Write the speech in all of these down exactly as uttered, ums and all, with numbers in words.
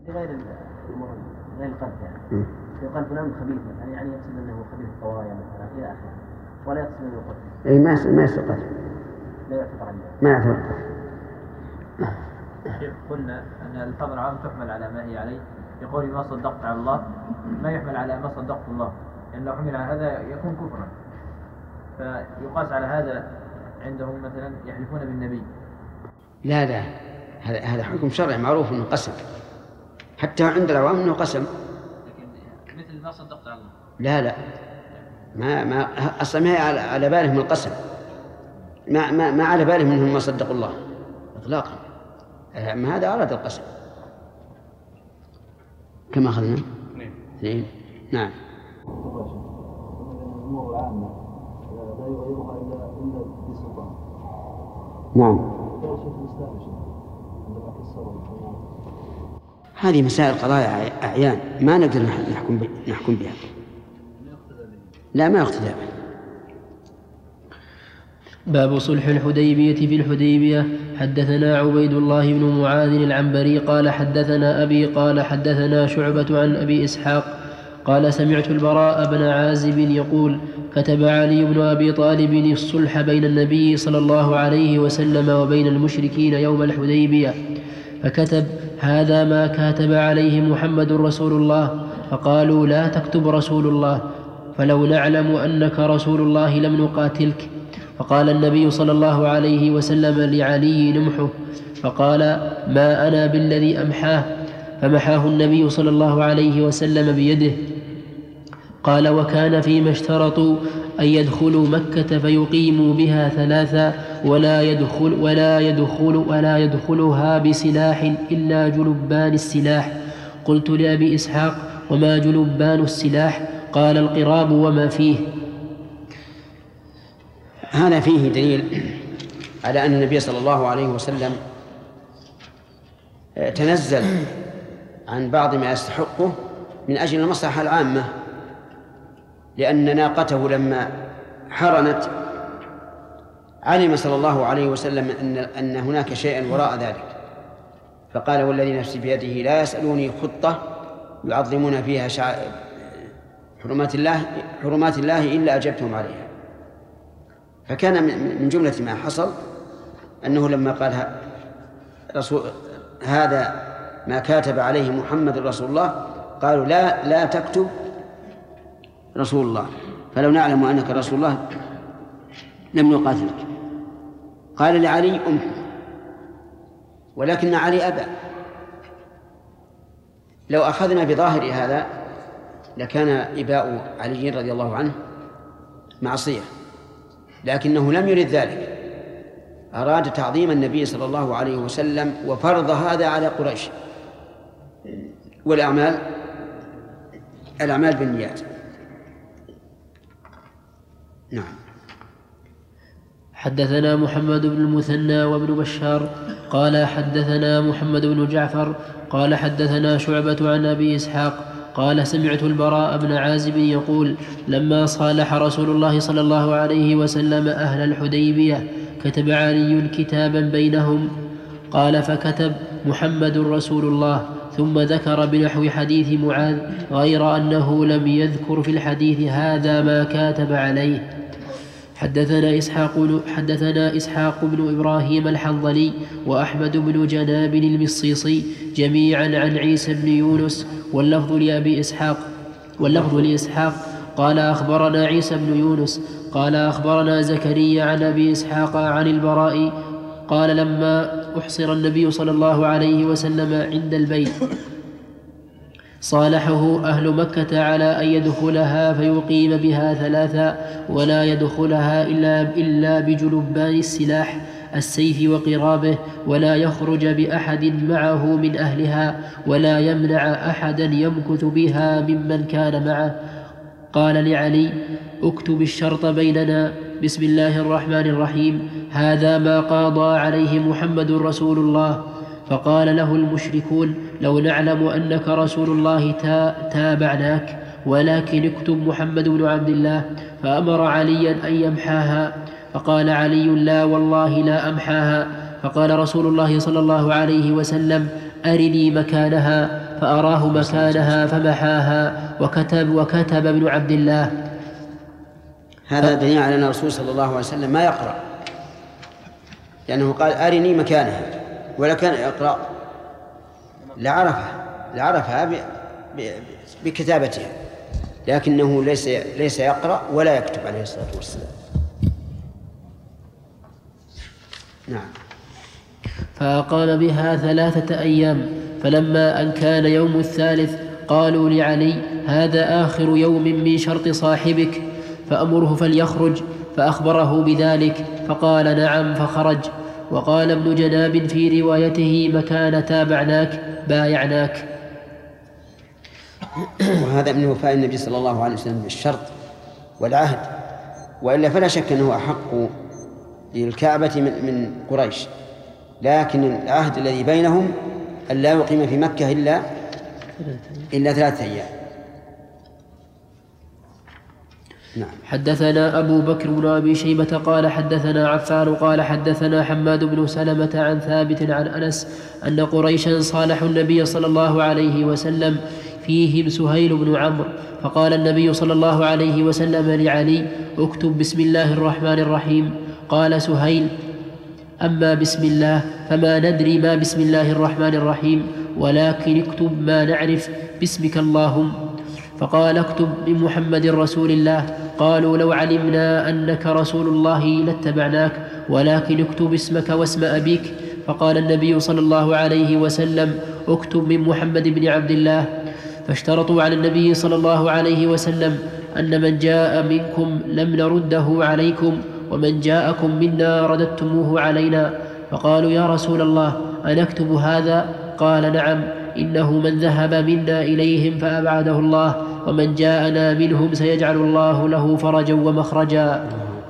غير غير القذف يعني يقال فلان خبيث مثلا يعني يقصد انه خبيث الطوايا مثلا الى اخره ولا يقصد انه قتل. اي ما ما يصير قتل. لا يعتبر عنه. ما يعتبر قتل. شيخ قلنا ان الفاظ العام تحمل على ما هي عليه. يقول ما صدقت على الله ما يحمل على ما صدقت الله، لأن لو حمل على هذا يكون كفرا. فيقاس على هذا عندهم مثلا يحلفون بالنبي. لا لا هذا هذا حكم شرعي معروف انه قسم، حتى عند العوام انه قسم. لكن مثل ما صدقت على الله. لا لا ما ما اصلا ما على, على بالهم القسم، ما ما ما على بالهم انهم ما صدقوا الله اطلاقا. اما هذا اراد القسم. كما اخذنا اثنين. نعم. الامور العامه لا يغيرها الا الا بسلطان. نعم. هذه مسائل قضايا أعيان ما نقدر نحكم نحكم بها. لا ما يقتدى به. باب صلح الحديبية. في الحديبية حدثنا عبيد الله بن معاذ العنبري قال حدثنا أبي قال حدثنا شعبة عن أبي إسحاق قال سمعت البراء بن عازب يقول كتب علي بن أبي طالب الصلح بين النبي صلى الله عليه وسلم وبين المشركين يوم الحديبية، فكتب هذا ما كاتب عليه محمد رسول الله، فقالوا لا تكتب رسول الله، فلو نعلم أنك رسول الله لم نقاتلك. فقال النبي صلى الله عليه وسلم لعلي نمحه، فقال ما أنا بالذي أمحاه، فمحاه النبي صلى الله عليه وسلم بيده. قال وكان فيما اشترطوا أن يدخلوا مكة فيقيموا بها ثلاثا ولا يدخل ولا يدخل ولا يدخلها بسلاح إلا جلبان السلاح. قلت لأبي إسحاق وما جلبان السلاح؟ قال القراب وما فيه. هذا فيه دليل على أن النبي صلى الله عليه وسلم تنزل عن بعض ما يستحقه من أجل المصلحة العامة، لأن ناقته لما حرنت علم صلى الله عليه وسلم أن, أن هناك شيئا وراء ذلك، فقال والذي نفسي بيده لا يسألوني خطة يعظمون فيها شعائر حرمات الله حرمات الله إلا أجبتهم عليها. فكان من جملة ما حصل أنه لما قال رسول هذا ما كاتب عليه محمد رسول الله قالوا لا لا تكتب رسول الله، فلو نعلم أنك رسول الله لم نقاتلك. قال لعلي أمحو، ولكن علي أبى. لو أخذنا بظاهر هذا لكان إباء علي رضي الله عنه معصية، لكنه لم يرد ذلك، أراد تعظيم النبي صلى الله عليه وسلم وفرض هذا على قريش. والأعمال الأعمال بالنيات. نعم. حدثنا محمد بن المثنى وابن بشار قال حدثنا محمد بن جعفر قال حدثنا شعبة عن أبي إسحاق قال سمعت البراء بن عازب يقول لما صالح رسول الله صلى الله عليه وسلم أهل الحديبية كتب علي كتابا بينهم، قال فكتب محمد رسول الله، ثم ذكر بنحو حديث معاذ غير أنه لم يذكر في الحديث هذا ما كاتب عليه. حدثنا إسحاق, حدثنا إسحاق بن إبراهيم الحنظلي وأحمد بن جناب المصيصي جميعا عن عيسى بن يونس واللفظ لأبي إسحاق واللفظ لإسحاق قال أخبرنا عيسى بن يونس قال أخبرنا زكريا عن أبي إسحاق عن البراء قال لما أحصر النبي صلى الله عليه وسلم عند البيت صالحه أهل مكة على أن يدخلها فيقيم بها ثلاثا ولا يدخلها إلا, إلا بجلبان السلاح السيف وقرابه، ولا يخرج بأحد معه من أهلها، ولا يمنع أحدا يمكث بها ممن كان معه. قال لعلي اكتب الشرط بيننا بسم الله الرحمن الرحيم، هذا ما قاضى عليه محمد رسول الله. فقال له المشركون لو نعلم أنك رسول الله تابعناك، ولكن اكتب محمد بن عبد الله. فأمر عليا أن يمحاها، فقال علي لا والله لا أمحاها. فقال رسول الله صلى الله عليه وسلم أرني مكانها، فأراه مكانها فمحاها وكتب وكتب ابن عبد الله. هذا دليل على أن الرسول صلى الله عليه وسلم ما يقرأ، لأنه قال أرني مكانها، ولا كان يقرأ لعرفها لعرفها بكتابتها، لكنه ليس ليس يقرأ ولا يكتب عليه الصلاة والسلام. نعم. فأقام بها ثلاثة أيام، فلما أن كان يوم الثالث قالوا لعلي: هذا آخر يوم من شرط صاحبك، فأمره فليخرج. فأخبره بذلك فقال: نعم، فخرج. وقال ابن جناب في روايته: مكان تابعناك بايعناك. وهذا من وفاء النبي صلى الله عليه وسلم بالشرط والعهد، وإلا فلا شك أنه أحق للكعبة من قريش، لكن العهد الذي بينهم أن لا يقيم في مكة إلا إلا ثلاثة أيام. نعم. حدثنا أبو بكر بن أبي شيبة قال حدثنا عفان قال حدثنا حماد بن سلمة عن ثابت عن أنس أن قريشا صالحوا النبي صلى الله عليه وسلم، فيهم سهيل بن عمرو، فقال النبي صلى الله عليه وسلم لعلي: اكتب بسم الله الرحمن الرحيم. قال سهيل: أما بسم الله فما ندري ما بسم الله الرحمن الرحيم، ولكن اكتب ما نعرف باسمك اللهم. فقال: اكتب بمحمد رسول الله. قالوا: لو علمنا أنك رسول الله لاتبعناك، ولكن اكتب اسمك واسم أبيك. فقال النبي صلى الله عليه وسلم: اكتب من محمد بن عبد الله. فاشترطوا على النبي صلى الله عليه وسلم أن من جاء منكم لم نرده عليكم، ومن جاءكم منا رددتموه علينا. فقالوا: يا رسول الله أنكتب هذا؟ قال: نعم، إنه من ذهب منا إليهم فأبعده الله، ومن جاءنا منهم سيجعل الله له فرجا ومخرجا.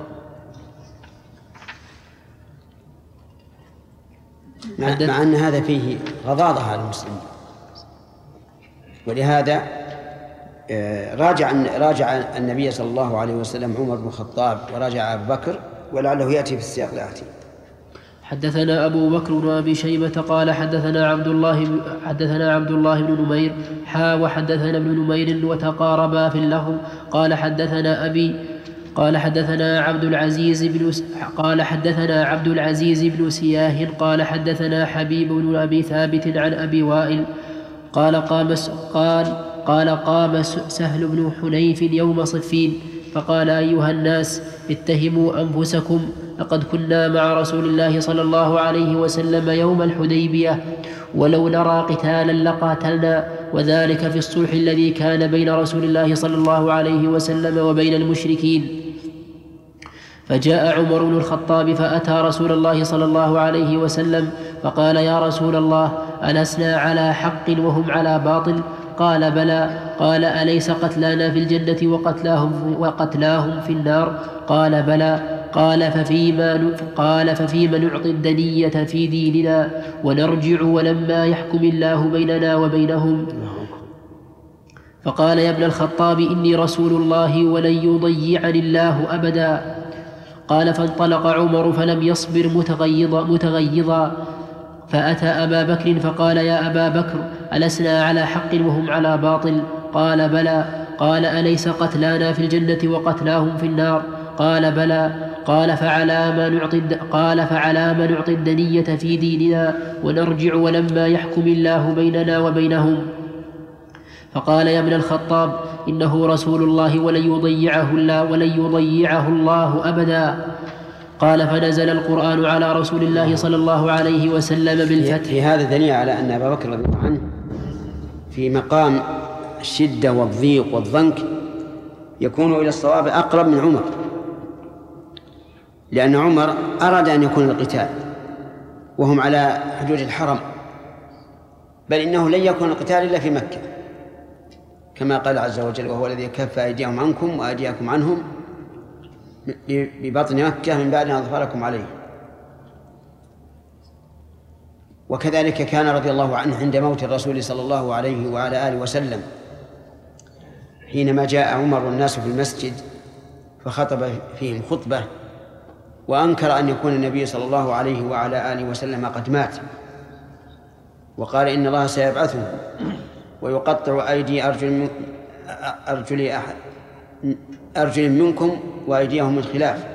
مع, مع أن هذا فيه غضاضة على المسلمين، ولهذا راجع راجع النبي صلى الله عليه وسلم عمر بن الخطاب وراجع أبو بكر، ولعله يأتي في السياق الآتي. حدثنا أبو بكر بن أبي شيبة قال حدثنا عبد الله حدثنا عبد الله بن نمير حا وحدثنا ابن نمير وتقاربا في اللفظ. قال حدثنا أبي قال حدثنا عبد العزيز بن قال حدثنا عبد العزيز بن سياه قال حدثنا حبيب بن أبي ثابت عن أبي وائل قال قام قال قال قام سهل بن حنيف يوم صفين فقال: أيها الناس اتهموا أنفسكم، لقد كنا مع رسول الله صلى الله عليه وسلم يوم الحديبية، ولو نرى قتالا لقاتلنا، وذلك في الصلح الذي كان بين رسول الله صلى الله عليه وسلم وبين المشركين. فجاء عمر بن الخطاب فأتى رسول الله صلى الله عليه وسلم فقال: يا رسول الله ألسنا على حق وهم على باطل؟ قال: بلى. قال: أليس قتلانا في الجنة وقتلاهم, وقتلاهم في النار؟ قال: بلى. قال ففيما, قال ففيما نعطي الدنية في ديننا ونرجع ولما يحكم الله بيننا وبينهم؟ فقال: يا ابن الخطاب إني رسول الله ولن يضيعني الله أبدا. قال: فانطلق عمر فلم يصبر متغيظا, متغيظا فأتى أبا بكر فقال: يا أبا بكر ألسنا على حق وهم على باطل؟ قال: بلى. قال: أليس قتلانا في الجنة وقتلاهم في النار؟ قال: بلى. قال: فعلى ما نعطي قال فعلى ما نعطي الدنية في ديننا ونرجع ولما يحكم الله بيننا وبينهم؟ فقال: يا ابن الخطاب إنه رسول الله ولن يضيعه الله ولن يضيعه الله أبدا. قال: فنزل القرآن على رسول الله صلى الله عليه وسلم بالفتح. في هذا دليل على أن أبا بكر رضي الله عنه في مقام الشدة والضيق والضنك يكون إلى الصواب أقرب من عمر، لأن عمر أراد أن يكون القتال وهم على حدود الحرم، بل إنه لن يكون القتال إلا في مكة، كما قال عز وجل: وهو الذي كف أيديهم عنكم وأيديكم عنهم ببطن مكة من بعد أن أظفركم عليه. وكذلك كان رضي الله عنه عند موت الرسول صلى الله عليه وعلى آله وسلم، حينما جاء عمر والناس في المسجد فخطب فيهم خطبة وأنكر أن يكون النبي صلى الله عليه وعلى آله وسلم قد مات، وقال: إن الله سيبعثه ويقطع أيدي أرجل أرجل أحد أرجل منكم وأيديهم من خلاف.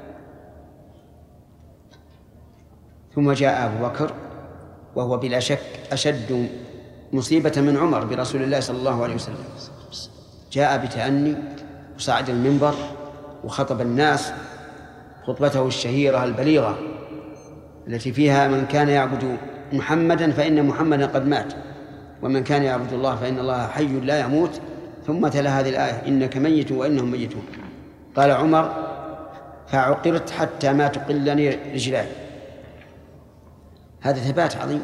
ثم جاء أبو بكر وهو بلا شك أشد مصيبة من عمر برسول الله صلى الله عليه وسلم، جاء بتأني وصعد المنبر وخطب الناس خطبته الشهيرة البليغة التي فيها: من كان يعبد محمدا فإن محمدا قد مات، ومن كان يعبد الله فإن الله حي لا يموت. ثم تلا هذه الآية: إنك ميت وإنهم ميتون. قال عمر: فعقرت حتى ما تقلني رجلاي. هذا ثبات عظيم.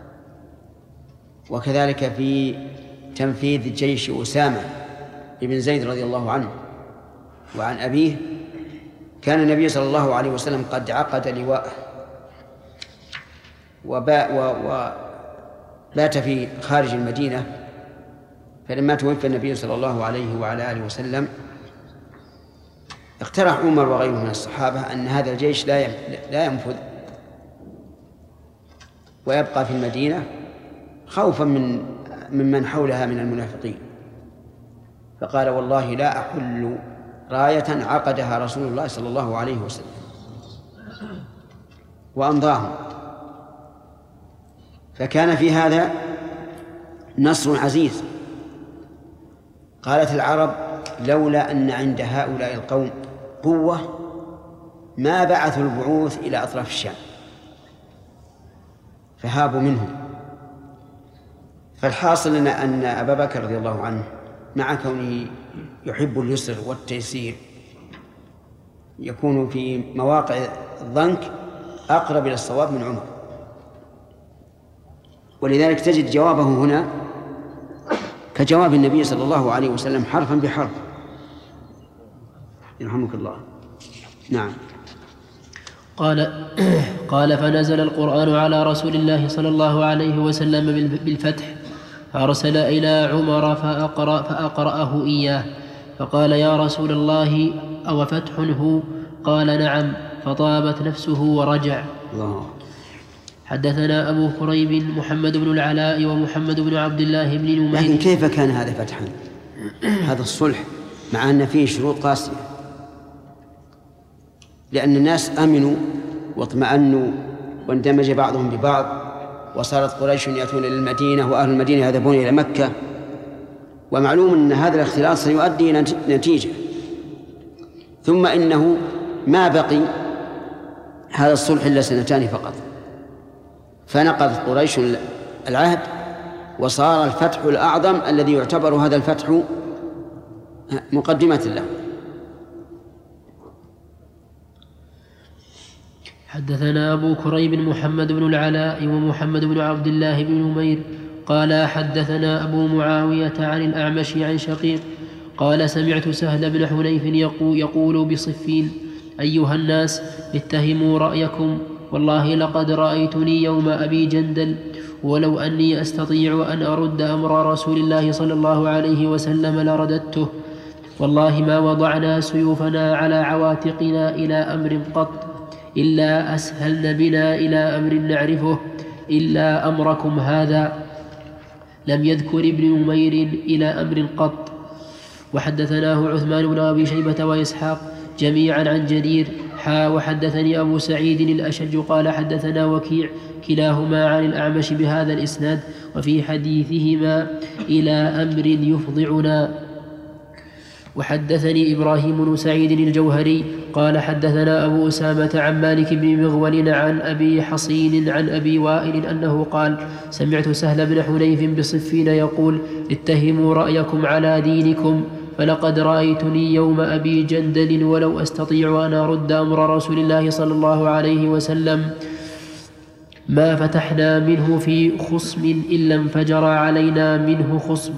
وكذلك في تنفيذ جيش أسامة بن زيد رضي الله عنه وعن أبيه، كان النبي صلى الله عليه وسلم قد عقد لواءه وبات في خارج المدينة، فلما توفى النبي صلى الله عليه وعلى آله وسلم اقترح عمر وغيره من الصحابة أن هذا الجيش لا ينفذ ويبقى في المدينة خوفا من ممن حولها من المنافقين، فقال: والله لا أحل راية عقدها رسول الله صلى الله عليه وسلم، وأمضاهم. فكان في هذا نصر عزيز. قالت العرب: لولا أن عند هؤلاء القوم قوة ما بعثوا البعوث إلى أطراف الشام، فهابوا منهم. فالحاصل لنا أن أبا بكر رضي الله عنه مع كونه يحب اليسر والتيسير يكون في مواقع الضنك أقرب إلى الصواب من عمر، ولذلك تجد جوابه هنا كجواب النبي صلى الله عليه وسلم حرفا بحرف. يرحمك الله. نعم. قال قال فنزل القرآن على رسول الله صلى الله عليه وسلم بالفتح، فأرسل إلى عمر فأقرأ فأقرأه إياه، فقال: يا رسول الله أو فتح هو؟ قال: نعم. فطابت نفسه ورجع. الله. حدثنا أبو كريب محمد بن العلاء ومحمد بن عبد الله بن نمير. لكن كيف كان هذا فتحا؟ هذا الصلح مع أن فيه شروط قاسية، لأن الناس أمنوا واطمأنوا واندمج بعضهم ببعض، وصارت قريش يأتون إلى المدينة وأهل المدينة يذهبون إلى مكة، ومعلوم أن هذا الاختلاط سيؤدي إلى نتيجة. ثم إنه ما بقي هذا الصلح إلا سنتان فقط، فنقضت قريش العهد وصار الفتح الأعظم الذي يعتبر هذا الفتح مقدمة له. حدثنا أبو كريب محمد بن العلاء ومحمد بن عبد الله بن نمير قال حدثنا أبو معاوية عن الأعمش عن شقيق قال سمعت سهل بن حنيف يقول بصفين: أيها الناس اتهموا رأيكم، والله لقد رأيتني يوم أبي جندل، ولو أني أستطيع أن أرد أمر رسول الله صلى الله عليه وسلم لرددته، والله ما وضعنا سيوفنا على عواتقنا إلى أمر قط إلا أسهلن بنا إلى أمر نعرفه إلا أمركم هذا. لم يذكر ابن نمير إلى أمر قط. وحدثناه عثمان بن أبي شيبة وإسحاق جميعا عن جرير حا وحدثني أبو سعيد الأشج قال حدثنا وكيع كلاهما عن الأعمش بهذا الإسناد، وفي حديثهما إلى أمر يفضعنا. وحدثني إبراهيم بن سعيد الجوهري قال حدثنا أبو أسامة عن مالك بن مغول عن أبي حصين عن أبي وائل أنه قال سمعت سهل بن حنيف بصفين يقول: اتهموا رأيكم على دينكم، فلقد رأيتني يوم أبي جندل ولو أستطيع أن أرد أمر رسول الله صلى الله عليه وسلم ما فتحنا منه في خصم إلا انفجر علينا منه خصم.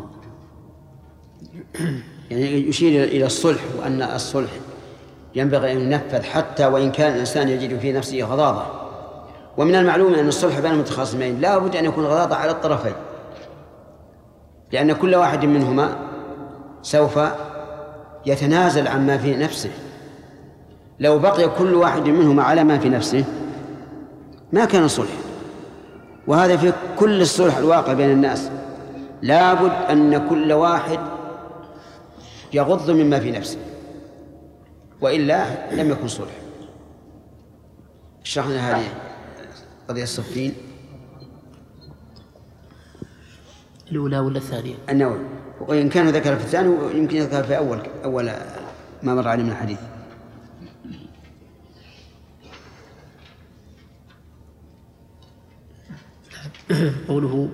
يعني يشير إلى الصلح، وأن الصلح ينبغي أن ينفذ حتى وإن كان الإنسان يجد في نفسه غضاضة. ومن المعلوم أن الصلح بين المتخاصمين لا بد أن يكون غضاضة على الطرفين، لأن كل واحد منهما سوف يتنازل عما في نفسه. لو بقي كل واحد منهما على ما في نفسه ما كان صلح. وهذا في كل الصلح الواقع بين الناس، لابد أن كل واحد يغض مما في نفسه، وإلا لم يكن صلح. شرحنا هذه قضية الصفين الأولى ولا الثانية؟ النووي، وإن كان ذكر في الثاني يمكن يذكر في أول أول ما مر عليه من الحديث. قوله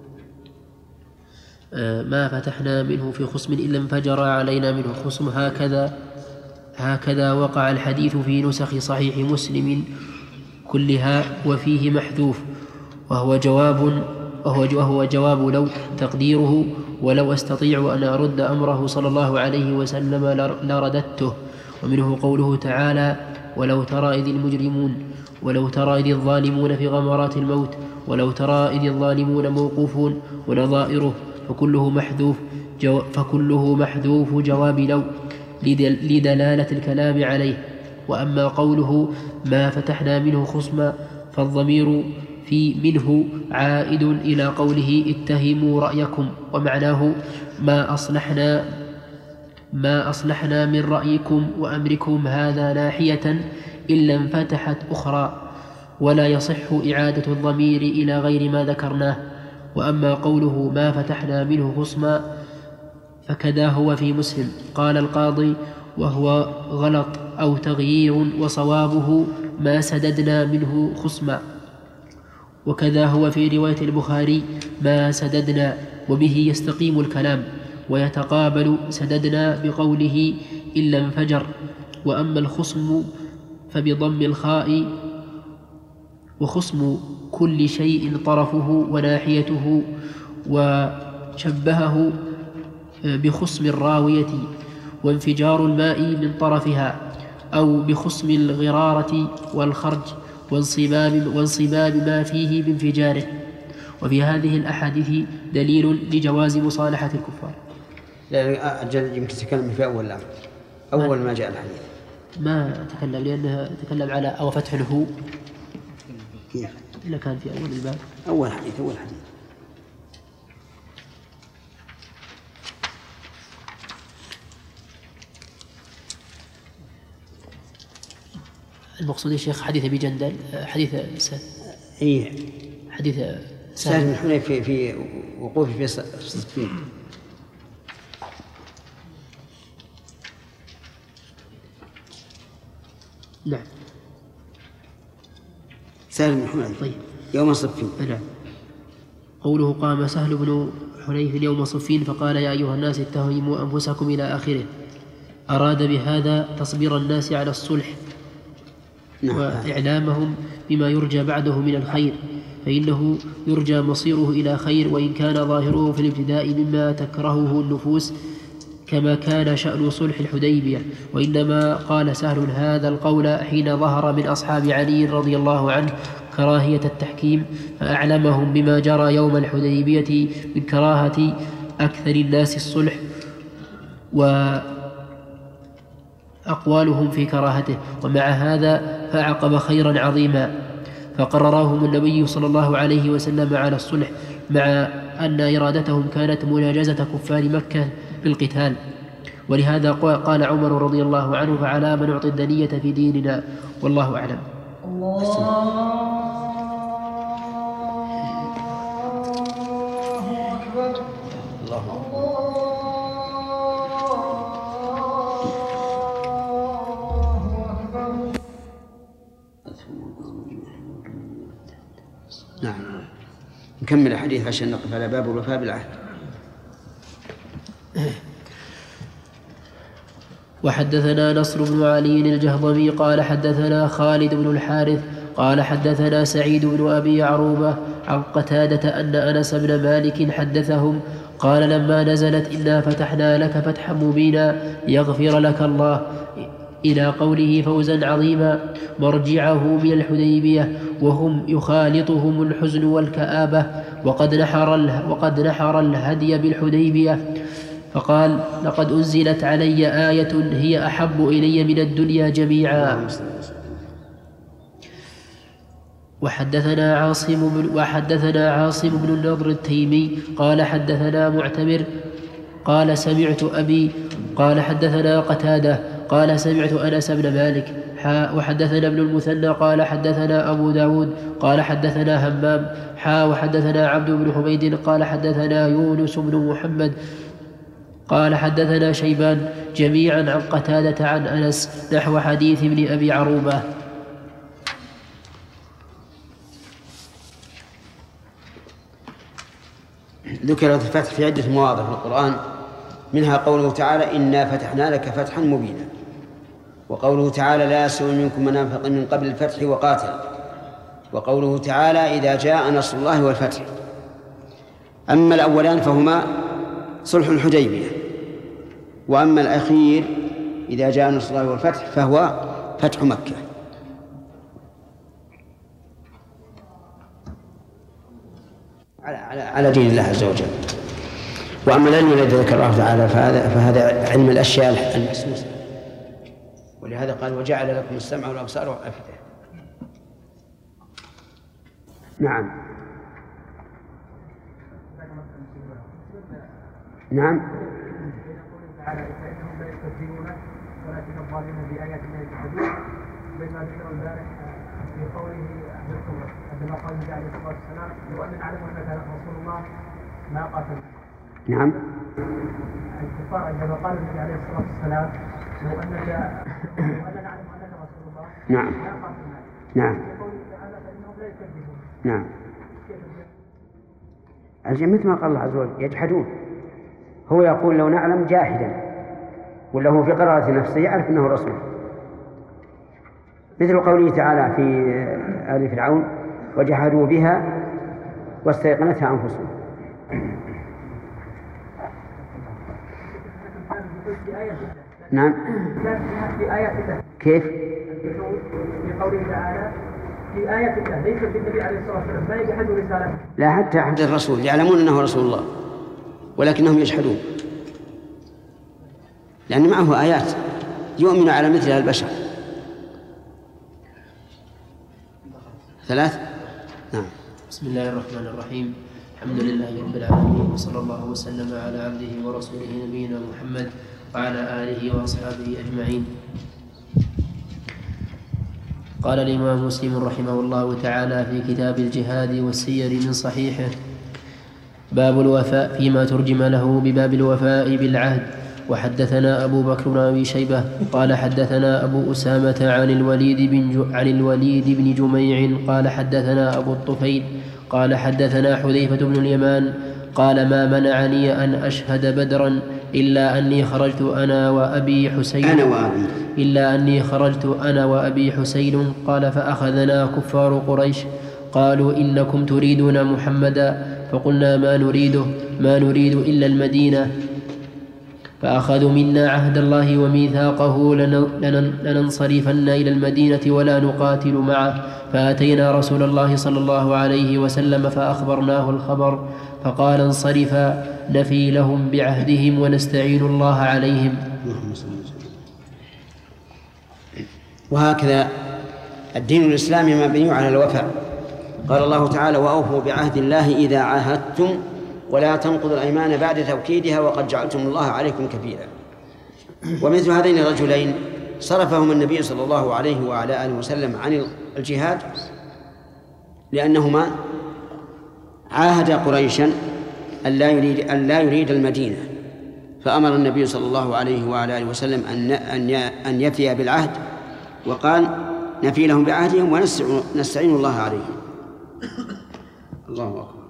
ما فتحنا منه في خصم إلا انفجر علينا منه خصم، هكذا هكذا وقع الحديث في نسخ صحيح مسلم كلها وفيه محذوف، وهو جواب وهو وهو جواب لو، تقديره ولو أستطيع أن أرد أمره صلى الله عليه وسلم لرددته. ومنه قوله تعالى ولو ترى إذ المجرمون ولو ترى إذ الظالمون في غمرات الموت ولو ترى إذ الظالمون موقوفون ونظائره، فكله محذوف جو فكله محذوف جواب لو لدلالة الكلام عليه. وأما قوله ما فتحنا منه خصما فالضمير في منه عائد إلى قوله اتهموا رأيكم، ومعناه ما أصلحنا ما أصلحنا من رأيكم وأمركم هذا ناحية إلا انفتحت أخرى، ولا يصح إعادة الضمير إلى غير ما ذكرناه. وأما قوله ما فتحنا منه خصما فكذا هو في مسلم. قال القاضي وهو غلط أو تغيير، وصوابه ما سددنا منه خصما، وكذا هو في رواية البخاري ما سددنا، وبه يستقيم الكلام ويتقابل سددنا بقوله إلا انفجر. وأما الخصم فبضم الخاء، وخصم كل شيء طرفه وناحيته، وشبهه بخصم الراوية وانفجار الماء من طرفها، أو بخصم الغرارة والخرج وانصباب, وانصباب ما فيه بانفجاره. وفي هذه الأحاديث دليل لجواز مصالحة الكفار. لا أجل يمكن تتكلم في أول الأمر أول ما جاء الحديث ما تكلم، لأنها تكلم على أو فتح له كيف إلا كان في أول الباب أول حديث أول حديث المقصود يا شيخ حديث أبي جندل، حديث س... إيه حديث سهل بن حنيف في في وقوفه في صفين. نعم سهل بن حنيف طيب يوم صفين. نعم. قوله قام سهل بن حنيف يوم صفين فقال يا أيها الناس اتهموا أنفسكم إلى آخره، أراد بهذا تصبير الناس على الصلح نعم. وإعلامهم بما يرجى بعده من الخير، فإنه يرجى مصيره إلى خير، وإن كان ظاهره في الابتداء مما تكرهه النفوس كما كان شأن صلح الحديبية. وإنما قال سهل هذا القول حين ظهر من أصحاب علي رضي الله عنه كراهية التحكيم، فأعلمهم بما جرى يوم الحديبية من كراهة أكثر الناس الصلح وأقوالهم في كراهته. ومع هذا فعقب خيرا عظيما فقررهم النبي صلى الله عليه وسلم على الصلح، مع أن إرادتهم كانت مناجزة كفار مكة بالقتال. ولهذا قال عمر رضي الله عنه فعلى من نعطي الدنية في ديننا، والله أعلم. نعم نكمل الحديث عشان نقف على باب الوفاء بالعهد. وحدثنا نصر بن علي الجهضمي قال حدثنا خالد بن الحارث قال حدثنا سعيد بن أبي عروبة عن قتادة أن أنس بن مالك حدثهم قال لما نزلت إنا فتحنا لك فتحا مبينا يغفر لك الله إلى قوله فوزا عظيما مرجعه من الحديبية وهم يخالطهم الحزن والكآبة وقد نحر, وقد نحر الهدي بالحديبية، فقال لقد أنزلت علي آية هي أحب إلي من الدنيا جميعا. وحدثنا عاصم بن وحدثنا عاصم بن النضر التيمي قال حدثنا معتمر قال سمعت أبي قال حدثنا قتادة قال سمعت أنس بن مالك حا وحدثنا ابن المثنى قال حدثنا أبو داود قال حدثنا همام حا وحدثنا عبد بن حميد قال حدثنا يونس بن محمد قال حدثنا شيبان جميعا عن قتادة عن أنس نحو حديث ابن أبي عروبة. ذكرت الفتح في عدة مواضع في القرآن، منها قوله تعالى إنا فتحنا لك فتحا مبينا، وقوله تعالى لا يستوي منكم من أنفق من قبل الفتح وقاتل، وقوله تعالى إذا جاء نصر الله والفتح. أما الأولان فهما صلح الحديبية، وأما الأخير إذا جاء نصر الله والفتح فهو فتح مكة. على على دين الله عز وجل. وأما العلم الذي ذكر الله تعالى فهذا فهذا علم الأشياء المحسوسة، ولهذا قال وجعل لكم السمع والأبصار والأفئدة. نعم نعم ولكن الظالمين بآيات الله يجحدون، بما ذكر البارح في قوله عندما قال النبي عليه الصلاة والسلام لو أن نعلم أنك رسول الله ما قاتلنا. نعم. الكفار عندما قال النبي عليه الصلاة والسلام لو أنك لو أن نعلم أنك رسول الله نعم ما قاتلنا. نعم. يقول تعالى فإنهم لا يكذبون. نعم. الجميع مثل ما قال الله عز وجل يجحدون. هو يقول لو نعلم جاحدا، ولا هو في قرارة نفسه يعرف أنه رسول، مثل قوله تعالى في آل فرعون وجحدوا بها واستيقنتها أنفسهم. نعم. في آية الله. كيف؟ في قوله تعالى في آية الله ليس في النبي عليه الصلاة والسلام ما يجحدوا رسالته. لا، حتى حتى الرسول يعلمون أنه رسول الله ولكنهم يجحدون، لأن معه آيات يؤمن على مثلها البشر. ثلاث. نعم. بسم الله الرحمن الرحيم. الحمد لله رب العالمين، وصلى الله وسلم على عبده ورسوله نبينا محمد وعلى آله وأصحابه أجمعين. قال الإمام مسلم رحمه الله تعالى في كتاب الجهاد والسير من صحيحه: باب الوفاء، فيما ترجم له بباب الوفاء بالعهد. وحدثنا أبو بكر بن أبي شيبة قال حدثنا أبو أسامة عن الوليد بن عن الوليد بن جميع قال حدثنا أبو الطفيل قال حدثنا حذيفة بن اليمان قال ما منعني أن أشهد بدرا إلا أني خرجت أنا وأبي حسين أنا وأبي إلا أني خرجت أنا وأبي حسين قال فأخذنا كفار قريش قالوا إنكم تريدون محمدا، فقلنا ما نريده ما نريد إلا المدينة، فأخذوا منا عهد الله وميثاقه لننصرفن إلى المدينة ولا نقاتل معه، فأتينا رسول الله صلى الله عليه وسلم فأخبرناه الخبر، فقال انصرفا نفي لهم بعهدهم ونستعين الله عليهم. وهكذا الدين الإسلامي مبني على الوفاء. قال الله تعالى وأوفوا بعهد الله إذا عاهدتم ولا تنقضوا الأيمان بعد توكيدها وقد جعلتم الله عليكم كفيلا. ومثل هذين الرجلين صرفهما النبي صلى الله عليه وعلى آله وسلم عن الجهاد لأنهما عاهد قريشا أن لا يريد أن لا يريد المدينة، فأمر النبي صلى الله عليه وعلى آله وسلم أن أن يفي بالعهد، وقال نفي لهم بعهدهم ونستعين الله عليهم. الله أكبر.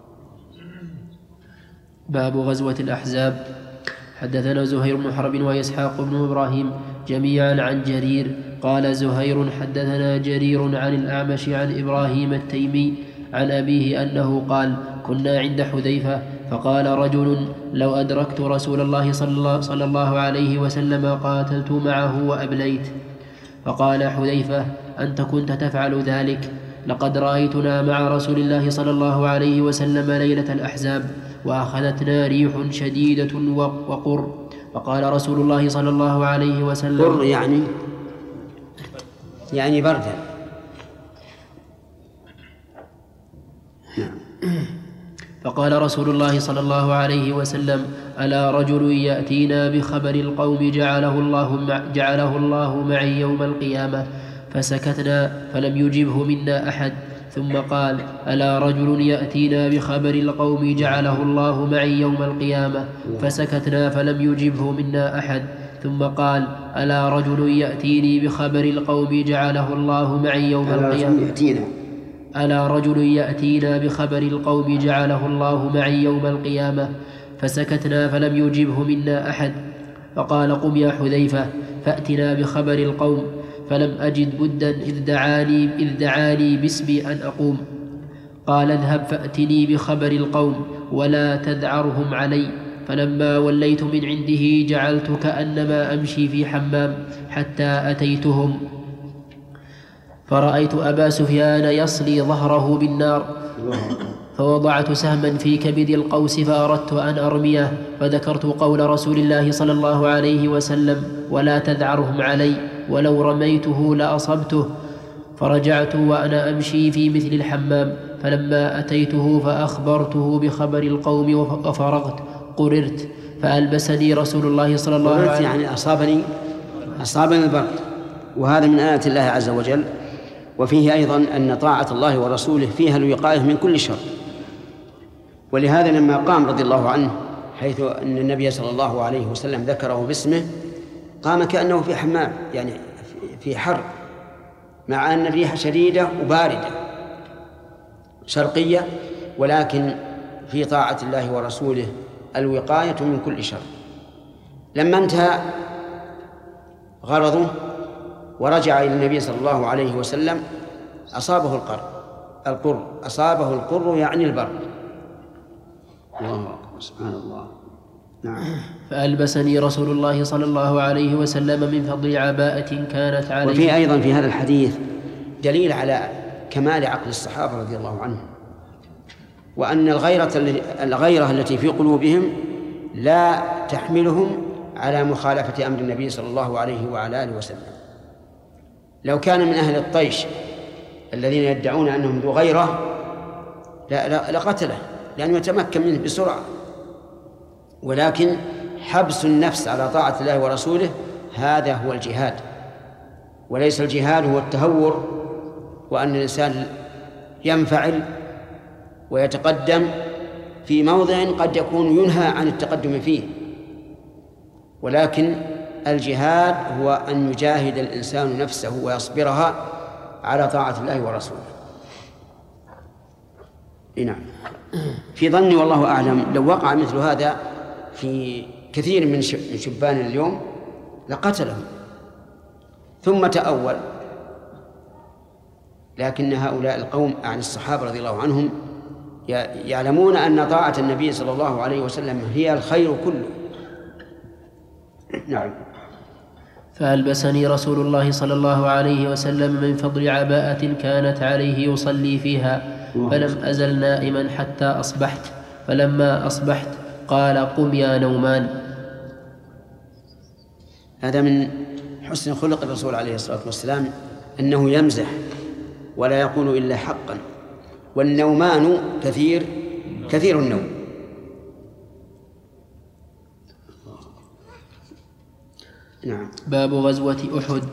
باب غزوة الأحزاب. حدثنا زهير بن حرب وإسحاق بن إبراهيم جميعا عن جرير قال زهير حدثنا جرير عن الأعمش عن إبراهيم التيمي عن أبيه أنه قال كنا عند حذيفة فقال رجل لو أدركت رسول الله صلى الله عليه وسلم قاتلت معه وأبليت، فقال حذيفة أنت كنت تفعل ذلك، لقد رأيتنا مع رسول الله صلى الله عليه وسلم ليلة الأحزاب وأخذتنا ريح شديدة وقر، فقال رسول الله صلى الله عليه وسلم قر يعني يعني بردا، فقال رسول الله صلى الله عليه وسلم: ألا رجل يأتينا بخبر القوم جعله الله, جعله الله معي يوم القيامة؟ فسكتنا فلم يجبه منا أحد. ثم قال: ألا رجل يأتينا بخبر القوم جعله الله معي يوم القيامة؟ فسكتنا فلم يجبه منا أحد. ثم قال: ألا رجل يأتيني بخبر القوم جعله الله معي يوم القيامة؟ ألا رجل يأتينا بخبر القوم جعله الله معي يوم القيامة؟ فسكتنا فلم يجبه منا أحد. فقال: قم يا حذيفة فأتنا بخبر القوم. فلم أجد بدا إذ دعاني, إذ دعاني باسمي أن أقوم. قال: اذهب فأتني بخبر القوم ولا تذعرهم علي. فلما وليت من عنده جعلت كأنما أمشي في حمام حتى أتيتهم، فرأيت أبا سفيان يصلي ظهره بالنار، فوضعت سهما في كبد القوس فأردت أن أرميه، فذكرت قول رسول الله صلى الله عليه وسلم: ولا تذعرهم علي، ولو رميته لأصبته. فرجعت وأنا أمشي في مثل الحمام، فلما أتيته فأخبرته بخبر القوم وفرغت قررت، فألبسني رسول الله صلى الله عليه وسلم. يعني أصابني أصابني البرد، وهذا من آيات الله عز وجل. وفيه أيضا أن طاعة الله ورسوله فيها الوقاية من كل شر. ولهذا لما قام رضي الله عنه حيث أن النبي صلى الله عليه وسلم ذكره باسمه قام كأنه في حمام، يعني في حر، مع أن الريح شديدة وباردة شرقية، ولكن في طاعة الله ورسوله الوقاية من كل شر. لما انتهى غرضه ورجع إلى النبي صلى الله عليه وسلم أصابه القر القر أصابه القر يعني البرد. الله أكبر، سبحان الله. نعم. فألبسني رسول الله صلى الله عليه وسلم من فضل عباءة كانت عليه. وفي أيضا في هذا الحديث دليل على كمال عقل الصحابة رضي الله عنهم، وأن الغيرة الغيرة التي في قلوبهم لا تحملهم على مخالفة أمر النبي صلى الله عليه وعلى آله وسلم. لو كان من أهل الطيش الذين يدعون أنهم ذو غيرة لقتله، لأنه يتمكن منه بسرعة. ولكن حبس النفس على طاعة الله ورسوله هذا هو الجهاد، وليس الجهاد هو التهور وأن الإنسان ينفعل ويتقدم في موضع قد يكون ينهى عن التقدم فيه. ولكن الجهاد هو أن يجاهد الإنسان نفسه ويصبرها على طاعة الله ورسوله. نعم. في ظني والله أعلم لو وقع مثل هذا في كثير من شبان اليوم لقتلهم ثم تأول. لكن هؤلاء القوم عن الصحابة رضي الله عنهم يعلمون أن طاعة النبي صلى الله عليه وسلم هي الخير كله. نعم. فألبسني رسول الله صلى الله عليه وسلم من فضل عباءة كانت عليه يصلي فيها، فلم أزل نائما حتى أصبحت. فلما أصبحت قال: قم يا نومان. هذا من حسن خلق الرسول عليه الصلاة والسلام أنه يمزح ولا يقول إلا حقا. والنومان كثير كثير النوم. نعم. باب غزوة أحد.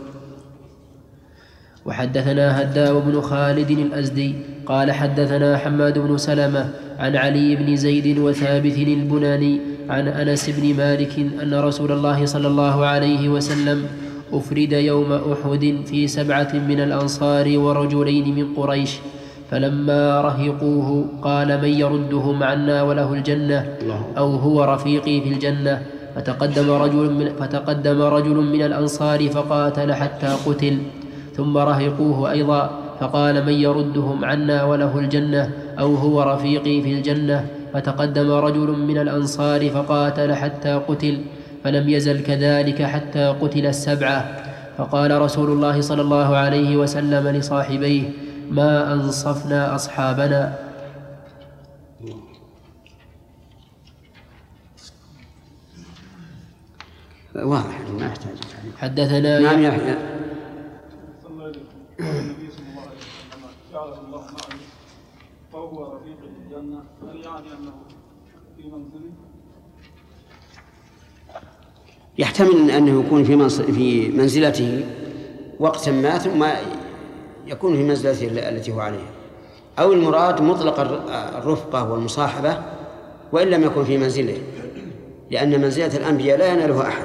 وحدثنا هداب بن خالد الأزدي قال حدثنا حماد بن سلمة عن علي بن زيد وثابت البناني عن أنس بن مالك أن رسول الله صلى الله عليه وسلم أفرد يوم أحد في سبعة من الأنصار ورجلين من قريش، فلما رهقوه قال: من يردهم عنا وله الجنة أو هو رفيقي في الجنة؟ فتقدم رجل من, فتقدم رجل من الأنصار فقاتل حتى قتل، ثم رهقوه أيضا فقال: من يردهم عنا وله الجنة أو هو رفيقي في الجنة؟ فتقدم رجل من الأنصار فقاتل حتى قتل، فلم يزل كذلك حتى قتل السبعة. فقال رسول الله صلى الله عليه وسلم لصاحبيه: ما أنصفنا أصحابنا. واضح ما يحتاج. حدثنا نعم يحيى. النبي صلى الله عليه وسلم جعله الله معه، فهو هو رفيق الجنة هل يعني أنه في منزله؟ يحتمل أنه يكون في في منزلته وقتا ما ثم يكون في منزلته التي هو عليها، أو المراد مطلق الرفقة والمصاحبة وإن لم يكن في منزله، لأن منزلة الأنبياء لا ينالها أحد.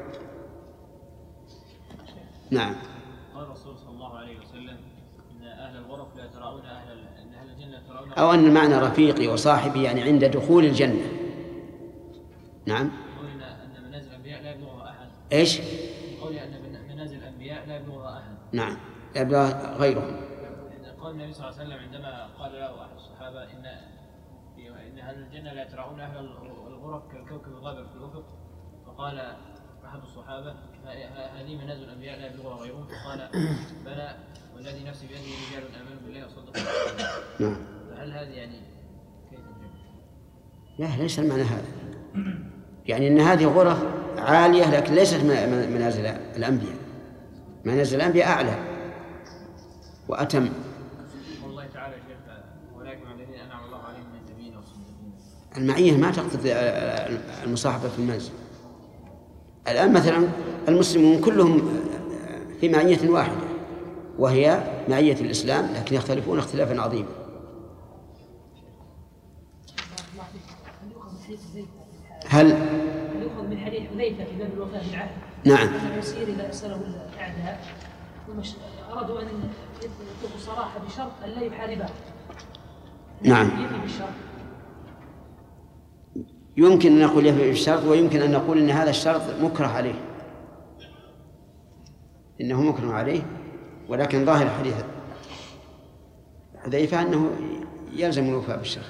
نعم. قال الرسول صلى الله عليه وسلم إن أهل الغرف لا يتراءون أهل إن أهل الجنة يتراءون، أو أن المعنى رفيقي وصاحبي يعني عند دخول الجنة. نعم. قولنا أن منازل الأنبياء لا يبلغها أحد. إيش؟ قولي أن منازل الأنبياء لا يبلغها أحد. نعم، لا يبلغها غيرهم. قال النبي صلى الله عليه وسلم عندما قال له أحد الصحابة إن إن أهل الجنة لا يتراءون أهل الغرف كالكوكب الغابر في الأفق، فقال أحد الصحابة هذه منازل الأنبياء لا يبلغها غيرهم، فقال بلى والذي نفسي بيده رجال آمنوا بالله وصدقوا. نعم. فهل هذه يعني كيف الجنة؟ لا، ليس المعنى هذا، يعني أن هذه غرف عالية لكن ليست منازل الأنبياء، منازل الأنبياء أعلى وأتم. والله تعالى شيخ ولكن الذين أنعم الله عليهم من النبيين والصديقين. المعية ما تقتضي المصاحبة في المنزل. الآن مثلا المسلمون كلهم في معية واحدة وهي معية الإسلام، لكن يختلفون اختلافا عظيما. هل يؤخذ من حديث حذيفة في باب الوفاة بالعهد؟ نعم. أنه يسير إلى أسره الأعداء ثم أرادوا أن يطلقوا صراحة بشرط أن لا يحاربها. نعم. يفي بالشرط. يمكن أن نقول يفي بالشرط، ويمكن أن نقول أن هذا الشرط مكره عليه، إنه مكره عليه، ولكن ظاهر حديث حذيفة أنه يلزم الوفاء بالشرط.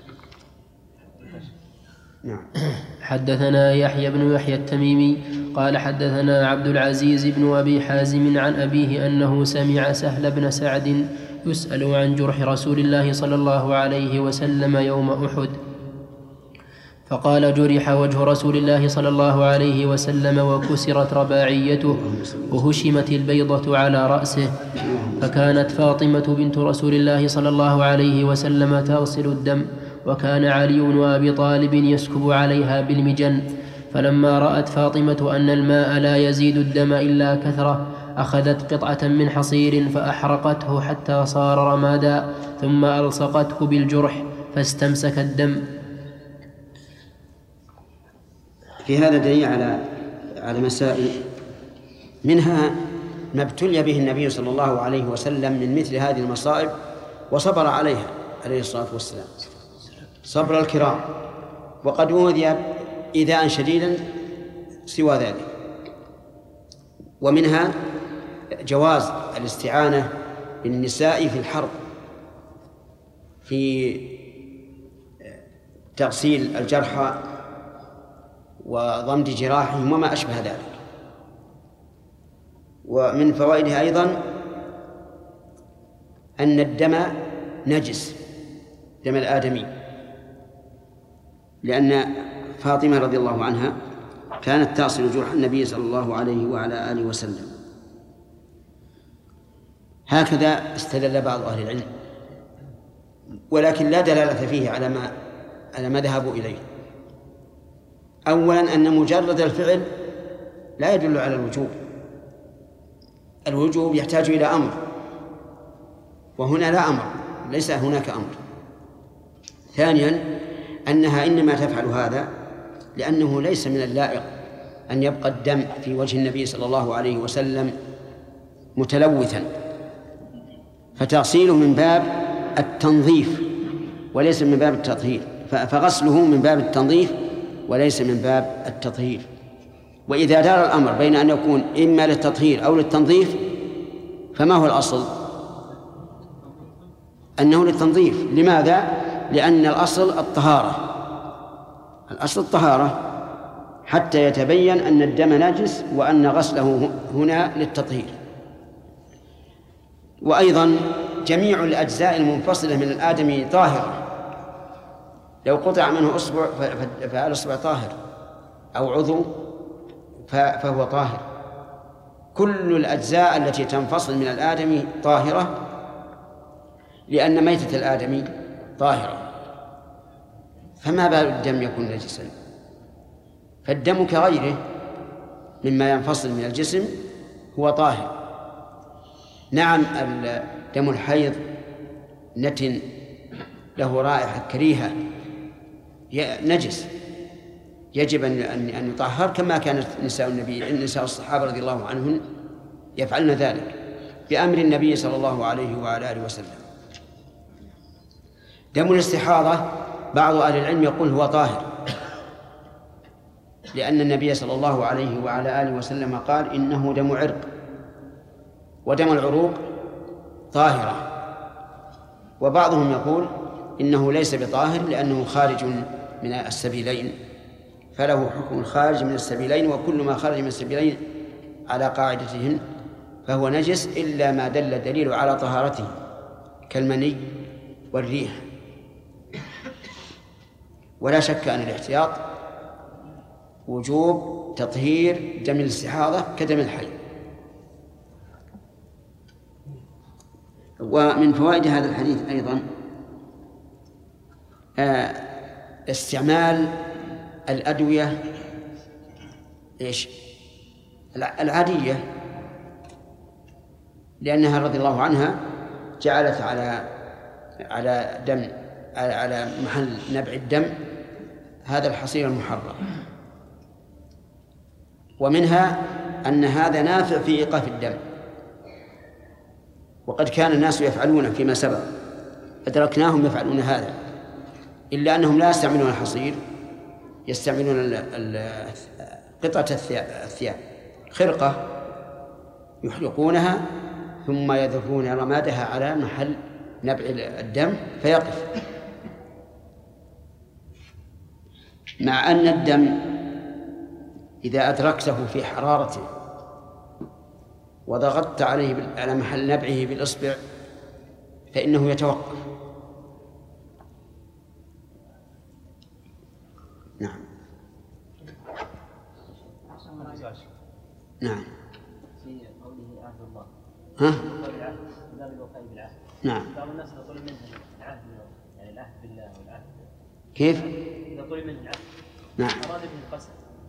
نعم. حدثنا يحيى بن يحيى التميمي قال حدثنا عبد العزيز بن أبي حازم عن أبيه أنه سمع سهل بن سعد يسأل عن جرح رسول الله صلى الله عليه وسلم يوم أحد، فقال جرح وجه رسول الله صلى الله عليه وسلم وكسرت رباعيته وهشمت البيضة على رأسه، فكانت فاطمة بنت رسول الله صلى الله عليه وسلم تغسل الدم، وكان علي وأبي طالب يسكب عليها بالمجن، فلما رأت فاطمة أن الماء لا يزيد الدم إلا كثرة أخذت قطعة من حصير فأحرقته حتى صار رمادا، ثم ألصقته بالجرح فاستمسك الدم. في هذا دليل على على مسائل، منها ما ابتلي به النبي صلى الله عليه وسلم من مثل هذه المصائب وصبر عليها عليه الصلاة والسلام صبر الكرام، وقد أوذي إيذاء شديدا سوى ذلك. ومنها جواز الاستعانة بالنساء في الحرب في تغسيل الجرحى وضمد جراحهم وما أشبه ذلك. ومن فوائدها أيضا أن الدم نجس، دم الآدمي، لأن فاطمة رضي الله عنها كانت تغسل جرح النبي صلى الله عليه وعلى آله وسلم. هكذا استدل بعض أهل العلم، ولكن لا دلالة فيه على ما على ما ذهبوا إليه. أولا أن مجرد الفعل لا يدل على الوجوب، الوجوب يحتاج إلى أمر، وهنا لا أمر، ليس هناك أمر. ثانيا أنها إنما تفعل هذا لأنه ليس من اللائق أن يبقى الدم في وجه النبي صلى الله عليه وسلم متلوثا، فتغسيله من باب التنظيف وليس من باب التطهير، فغسله من باب التنظيف وليس من باب التطهير. وإذا دار الأمر بين أن يكون إما للتطهير أو للتنظيف فما هو الأصل؟ أنه للتنظيف. لماذا؟ لأن الأصل الطهارة، الأصل الطهارة حتى يتبين أن الدم نجس وأن غسله هنا للتطهير. وأيضا جميع الأجزاء المنفصلة من الآدمي طاهرة، لو قطع منه أصبع فالأصبع طاهر أو عضو فهو طاهر. كل الأجزاء التي تنفصل من الآدمي طاهرة، لأن ميتة الآدمي طاهرا، فما بال الدم يكون نجسا؟ فالدم كغيره مما ينفصل من الجسم هو طاهر. نعم دم الحيض نتن له رائحة كريهة نجس، يجب أن أن يطهر، كما كانت نساء النبي نساء الصحابة رضي الله عنهم يفعلن ذلك بأمر النبي صلى الله عليه وعلى آله وسلم. دم الاستحاضة بعض أهل العلم يقول هو طاهر، لأن النبي صلى الله عليه وعلى آله وسلم قال إنه دم عرق، ودم العروق طاهرة. وبعضهم يقول إنه ليس بطاهر لأنه خارج من السبيلين، فله حكم الخارج من السبيلين، وكل ما خرج من السبيلين على قاعدتهم فهو نجس إلا ما دل الدليل على طهارته كالمني والريح. ولا شك أن الاحتياط وجوب تطهير دم الاستحاضة كدم الحيض. ومن فوائد هذا الحديث أيضا آه استعمال الأدوية إيش العادية، لأنها رضي الله عنها جعلت على على دم على محل نبع الدم هذا الحصير المحرم. ومنها أن هذا نافع في إيقاف الدم، وقد كان الناس يفعلون فيما سبق، أدركناهم يفعلون هذا، إلا أنهم لا يستعملون الحصير، يستعملون قطعة الثياب، خرقة يحرقونها ثم يذرون رمادها على محل نبع الدم فيقف. مع أن الدم إذا أدركته في حرارته وضغطت عليه على محل نبعه بالإصبع فإنه يتوقف. نعم نعم في قوله عهد الله ها؟ بالعهد لا بالوفاء بالعهد. نعم. بعض الناس يقول منهم العهد يعني العهد بالله والعهد كيف؟ يقول منه العهد. نعم. أراد به القسم.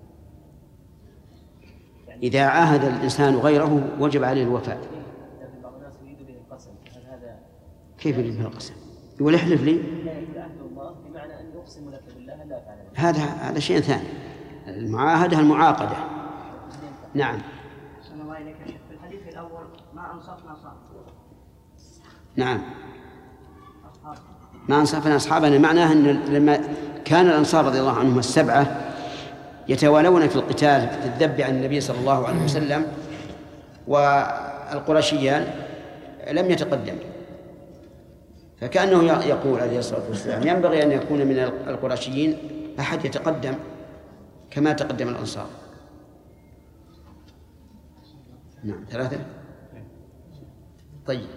يعني إذا عاهد الإنسان غيره وجب عليه الوفاء. لكن بعض الناس يريد به القسم، هل هذا كيف يريد به القسم؟ يقول احلف لي. لا يقول عهد الله بمعنى أن يقسم لك بالله لا فعل. هذا هذا شيء ثاني. المعاهدة المعاقدة. نعم. أحسن الله إليك يا شيخ. في الحديث الأول ما أنصفنا صار. نعم. ما أنصفنا أصحابنا معناه أن لما كان الأنصار رضي الله عنهم السبعة يتوالون في القتال في الذب عن النبي صلى الله عليه وسلم، والقرشيان لم يتقدم، فكأنه يقول عليه الصلاة والسلام ينبغي أن يكون من القرشيين أحد يتقدم كما تقدم الأنصار. نعم. ثلاثة. طيب.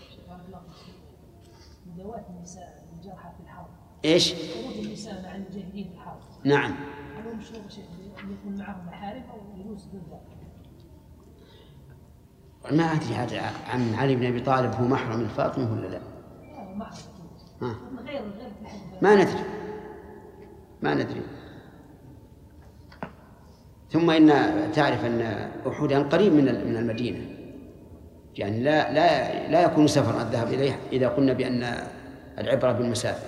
مداواة النساء الجرحى في الحرب. إيش؟ خروج النساء مع المجاهدين في الحرب. نعم. هل هو مشروع شيء أن يكون معهم محارم أو يجوز ضد؟ ما أدري هذا عن علي بن أبي طالب هو محرم الفاطمة ولا لا؟ لا هو محرم. ها. غير غير ما ندري ما ندري. ثم إن تعرف أن أحدا قريب من من المدينة، يعني لا لا لا يكون سفر الذهاب إليه إذا قلنا بأن العبرة بالمسافة.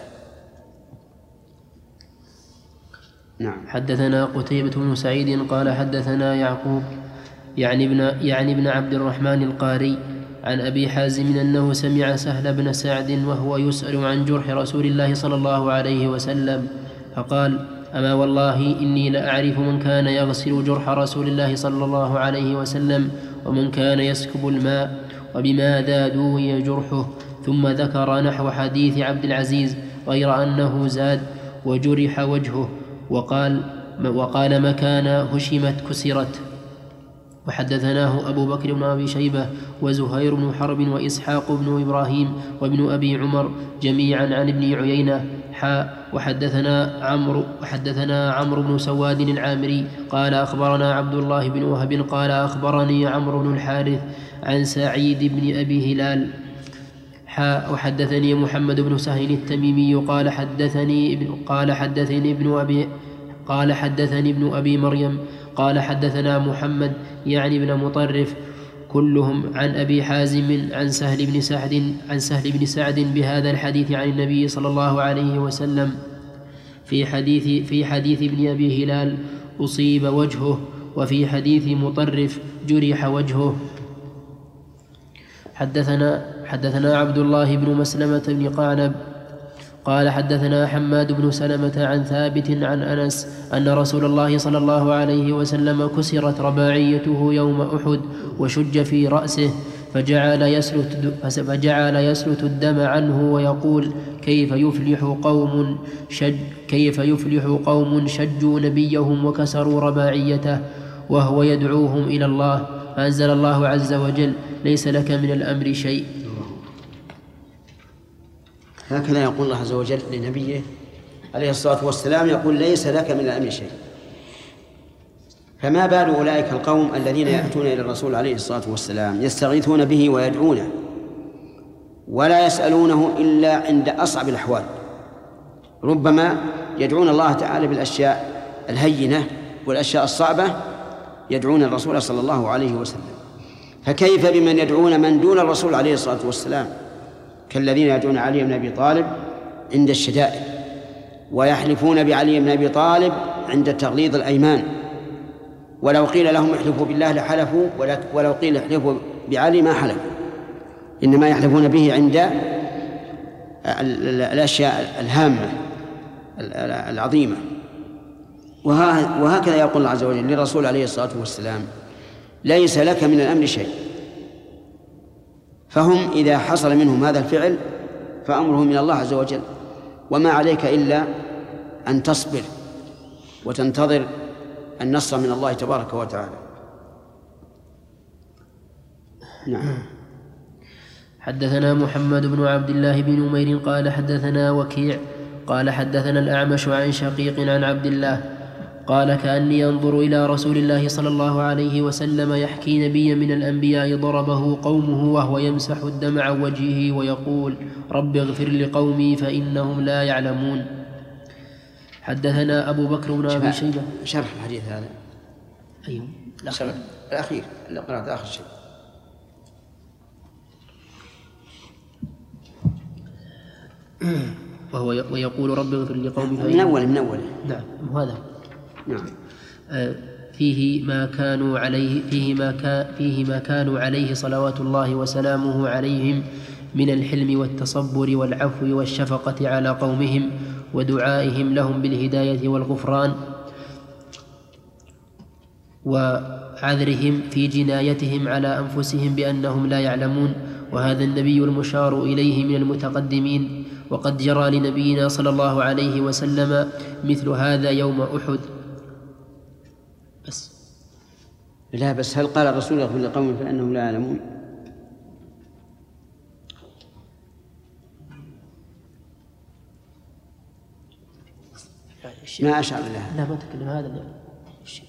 نعم. حدثنا قتيبة بن سعيد قال حدثنا يعقوب يعني ابن يعني ابن عبد الرحمن القاري عن أبي حازم أنه سمع سهل بن سعد وهو يسأل عن جرح رسول الله صلى الله عليه وسلم فقال: أما والله إني لأعرف من كان يغسل جرح رسول الله صلى الله عليه وسلم ومن كان يسكب الماء وبماذا دوي جرحه. ثم ذكر نحو حديث عبد العزيز غير أنه زاد: وجرح وجهه، وقال وقال مكان هشمت كسرت. وحدثناه أبو بكر بن أبي شيبة وزهير بن حرب وإسحاق بن إبراهيم وابن أبي عمر جميعا عن ابن عيينة حاء. وحدثنا عمرو وحدثنا عمرو بن سواد العامري قال أخبرنا عبد الله بن وهب قال أخبرني عمرو بن الحارث عن سعيد بن أبي هلال حاء. حاء وحدثني محمد بن سهل التميمي قال حدثني ابن قال حدثني ابن أبي قال حدثني ابن أبي مريم قال حدثنا محمد يعني ابن مطرف كلهم عن أبي حازم عن سهل بن سعد عن سهل بن سعد بهذا الحديث عن النبي صلى الله عليه وسلم في حديث في حديث ابن أبي هلال أصيب وجهه وفي حديث مطرف جرح وجهه. حدثنا حدثنا عبد الله بن مسلمة بن قعنب قال حدثنا حماد بن سلمة عن ثابت عن أنس أن رسول الله صلى الله عليه وسلم كسرت رباعيته يوم أحد وشج في رأسه فجعل يسلت, فجعل يسلت الدم عنه ويقول كيف يفلح قوم شج كيف يفلح قوم شجوا نبيهم وكسروا رباعيته وهو يدعوهم إلى الله. فأنزل الله عز وجل ليس لك من الأمر شيء. هكذا يقول الله عز وجل لنبيه عليه الصلاة والسلام، يقول ليس لك من الأمر شيء. فما بال أولئك القوم الذين يأتون إلى الرسول عليه الصلاة والسلام يستغيثون به ويدعونه ولا يسألونه إلا عند أصعب الأحوال، ربما يدعون الله تعالى بالأشياء الهينة والأشياء الصعبة يدعون الرسول صلى الله عليه وسلم، فكيف بمن يدعون من دون الرسول عليه الصلاة والسلام كالذين يدعون علي بن أبي طالب عند الشدائد ويحلفون بعلي بن أبي طالب عند تغليظ الأيمان، ولو قيل لهم احلفوا بالله لحلفوا ولو قيل احلفوا بعلي ما حلفوا، إنما يحلفون به عند الأشياء الهامة العظيمة. وهكذا يقول الله عز وجل للرسول عليه الصلاة والسلام ليس لك من الأمر شيء. فهم إذا حصل منهم هذا الفعل فأمرهم من الله عز وجل، وما عليك إلا أن تصبر وتنتظر النصر من الله تبارك وتعالى. نعم. حدثنا محمد بن عبد الله بن نمير قال حدثنا وكيع قال حدثنا الأعمش عن شقيق عن عبد الله قال كأني أنظر إلى رسول الله صلى الله عليه وسلم يحكي نبيا من الأنبياء ضربه قومه وهو يمسح الدم عن وجهه ويقول رب اغفر لقومي فإنهم لا يعلمون. حدثنا أبو بكر بن أبي شيبة. شرح الحديث هذا أيوه الأخير الأخير اللي قرأت آخر شيء. وهو ويقول رب اغفر لقومي من أول من أول. نعم هذا. نعم. فيه ما كانوا عليه فيه ما كان فيه ما كانوا عليه صلوات الله وسلامه عليهم من الحلم والتصبر والعفو والشفقة على قومهم ودعائهم لهم بالهداية والغفران وعذرهم في جنايتهم على أنفسهم بأنهم لا يعلمون. وهذا النبي المشار إليه من المتقدمين، وقد جرى لنبينا صلى الله عليه وسلم مثل هذا يوم أحد. بس لا بس هل قال الرسول اغفر لقوم فإنهم لا يعلمون؟ ما أشعر لها. لا ما تكلم هذا الشيء.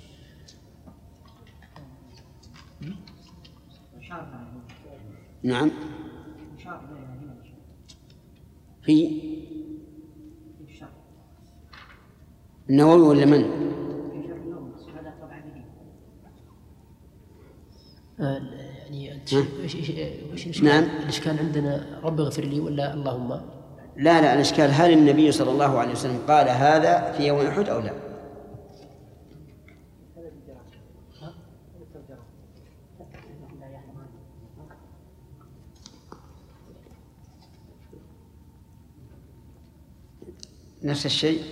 نعم. في النووي ولا من؟ آه يعني نعم. الإشكال عندنا رب اغفر لي ولا اللهم؟ لا لا الإشكال هل النبي صلى الله عليه وسلم قال هذا في يوم أحد أو لا؟ نفس الشيء.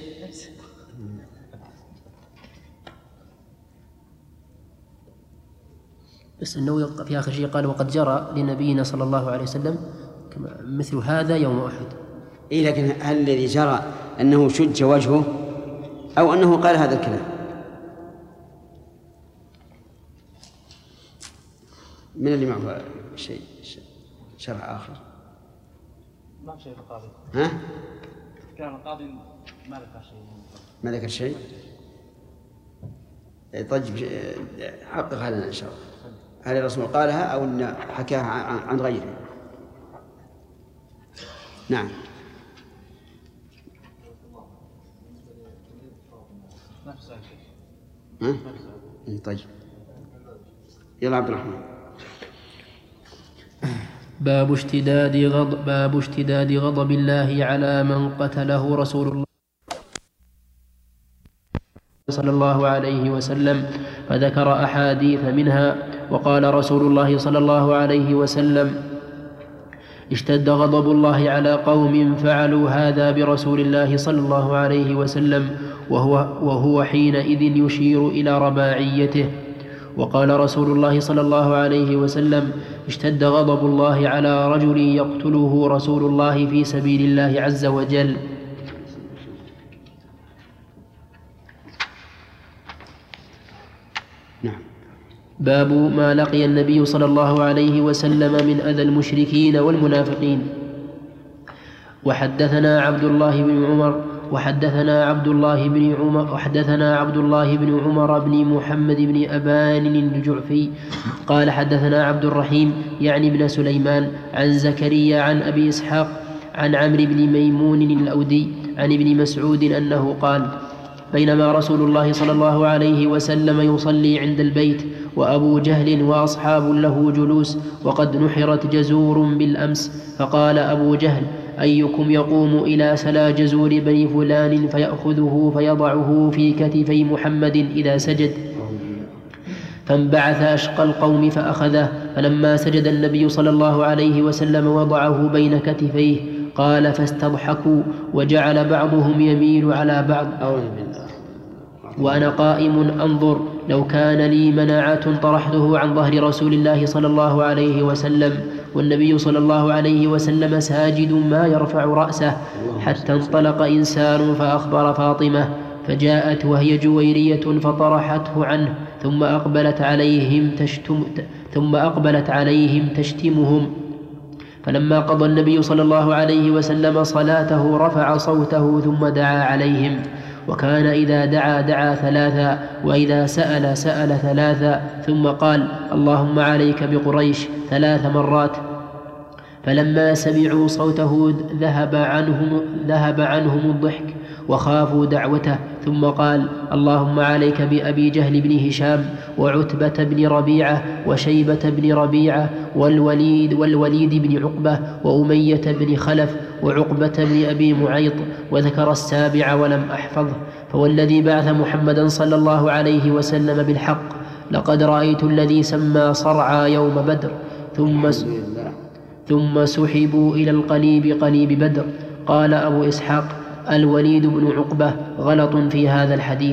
بس النووي في آخر شيء قال وقد جرى لنبينا صلى الله عليه وسلم مثل هذا يوم أحد. إيه لكن هل الذي جرى أنه شج وجهه أو أنه قال هذا الكلام؟ من اللي معه شيء شرح آخر؟ ما شيء في القاضي. ها؟ كان القاضي ما ذكر شيء. ما ذكر شيء؟ طيب حقق لنا إن شاء الله. هل الرسول قالها أو أن حكاها عن غيره؟ نعم. ها؟ طيب يلا عبد الرحمن. باب اشتداد غضب باب اشتداد غضب الله على من قتله رسول الله صلى الله عليه وسلم، فذكر أحاديث منها. وقال رسول الله صلى الله عليه وسلم: اشتد غضب الله على قوم فعلوا هذا برسول الله صلى الله عليه وسلم وهو, وهو حينئذ يشير إلى رباعيته. وقال رسول الله صلى الله عليه وسلم: اشتد غضب الله على رجل يقتله رسول الله في سبيل الله عز وجل. نعم. باب ما لقي النبي صلى الله عليه وسلم من أذى المشركين والمنافقين. وحدثنا عبد الله بن عمر وحدثنا عبد الله بن عمر وحدثنا عبد الله بن عمر بن محمد بن أبان الجعفي قال حدثنا عبد الرحيم يعني بن سليمان عن زكريا عن أبي إسحاق عن عمرو بن ميمون الأودي عن ابن مسعود أنه قال: بينما رسول الله صلى الله عليه وسلم يصلي عند البيت وأبو جهل وأصحاب له جلوس وقد نحرت جزور بالأمس، فقال أبو جهل: أيكم يقوم إلى سلا جزور بني فلان فيأخذه فيضعه في كتفي محمد إذا سجد؟ فانبعث أشقى القوم فأخذه، فلما سجد النبي صلى الله عليه وسلم وضعه بين كتفيه. قال: فاستضحكوا وجعل بعضهم يميل على بعض وأنا قائم أنظر، لو كان لي مناعة طرحته عن ظهر رسول الله صلى الله عليه وسلم والنبي صلى الله عليه وسلم ساجد ما يرفع رأسه، حتى انطلق إنسان فأخبر فاطمة، فجاءت وهي جويرية فطرحته عنه، ثم أقبلت عليهم تشتم ثم أقبلت عليهم تشتمهم. فلما قضى النبي صلى الله عليه وسلم صلاته رفع صوته ثم دعا عليهم، وكان إذا دعا دعا ثلاثا، وإذا سأل سأل ثلاثا، ثم قال: اللهم عليك بقريش ثلاث مرات. فلما سمعوا صوته ذهب عنهم, ذهب عنهم الضحك وخافوا دعوته، ثم قال: اللهم عليك بأبي جهل بن هشام وعتبة بن ربيعة وشيبة بن ربيعة والوليد, والوليد بن عقبة وأمية بن خلف وعقبة بن أبي معيط، وذكر السابع ولم أحفظه. فوالذي بعث محمدا صلى الله عليه وسلم بالحق، لقد رأيت الذي سمى صرعى يوم بدر، ثم ثم سحبوا إلى القليب قليب بدر. قال أبو إسحاق: الوليد بن عقبة غلط في هذا الحديث.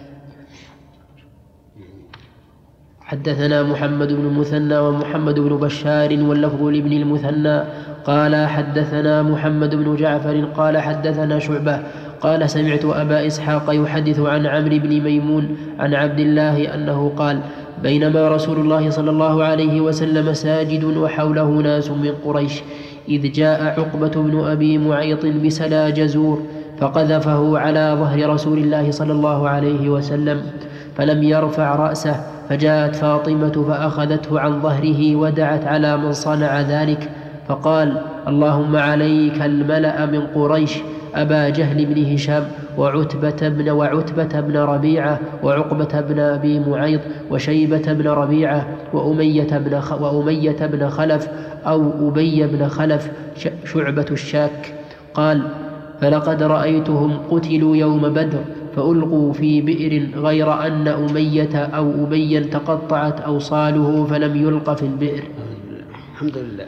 حدثنا محمد بن المثنى ومحمد بن بشار واللفظ لابن المثنى قال حدثنا محمد بن جعفر قال حدثنا شعبة قال: سمعت أبا إسحاق يحدث عن عمرو بن ميمون عن عبد الله أنه قال: بينما رسول الله صلى الله عليه وسلم ساجد وحوله ناس من قريش، إذ جاء عقبة بن أبي معيط بسلا جزور فقذفه على ظهر رسول الله صلى الله عليه وسلم، فلم يرفع رأسه، فجاءت فاطمة فأخذته عن ظهره ودعت على من صنع ذلك، فقال: اللهم عليك الملأ من قريش، أبا جهل بن هشام وعتبة بن, وعتبة بن ربيعة وعقبة بن أبي معيط وشيبة بن ربيعة وأمية بن, وأمية بن خلف أو أبي بن خلف شعبة الشاك. قال: فلقد رأيتهم قتلوا يوم بدر فألقوا في بئر، غير أن أمية أو أبيا تقطعت أوصاله فلم يلق في البئر. الحمد لله.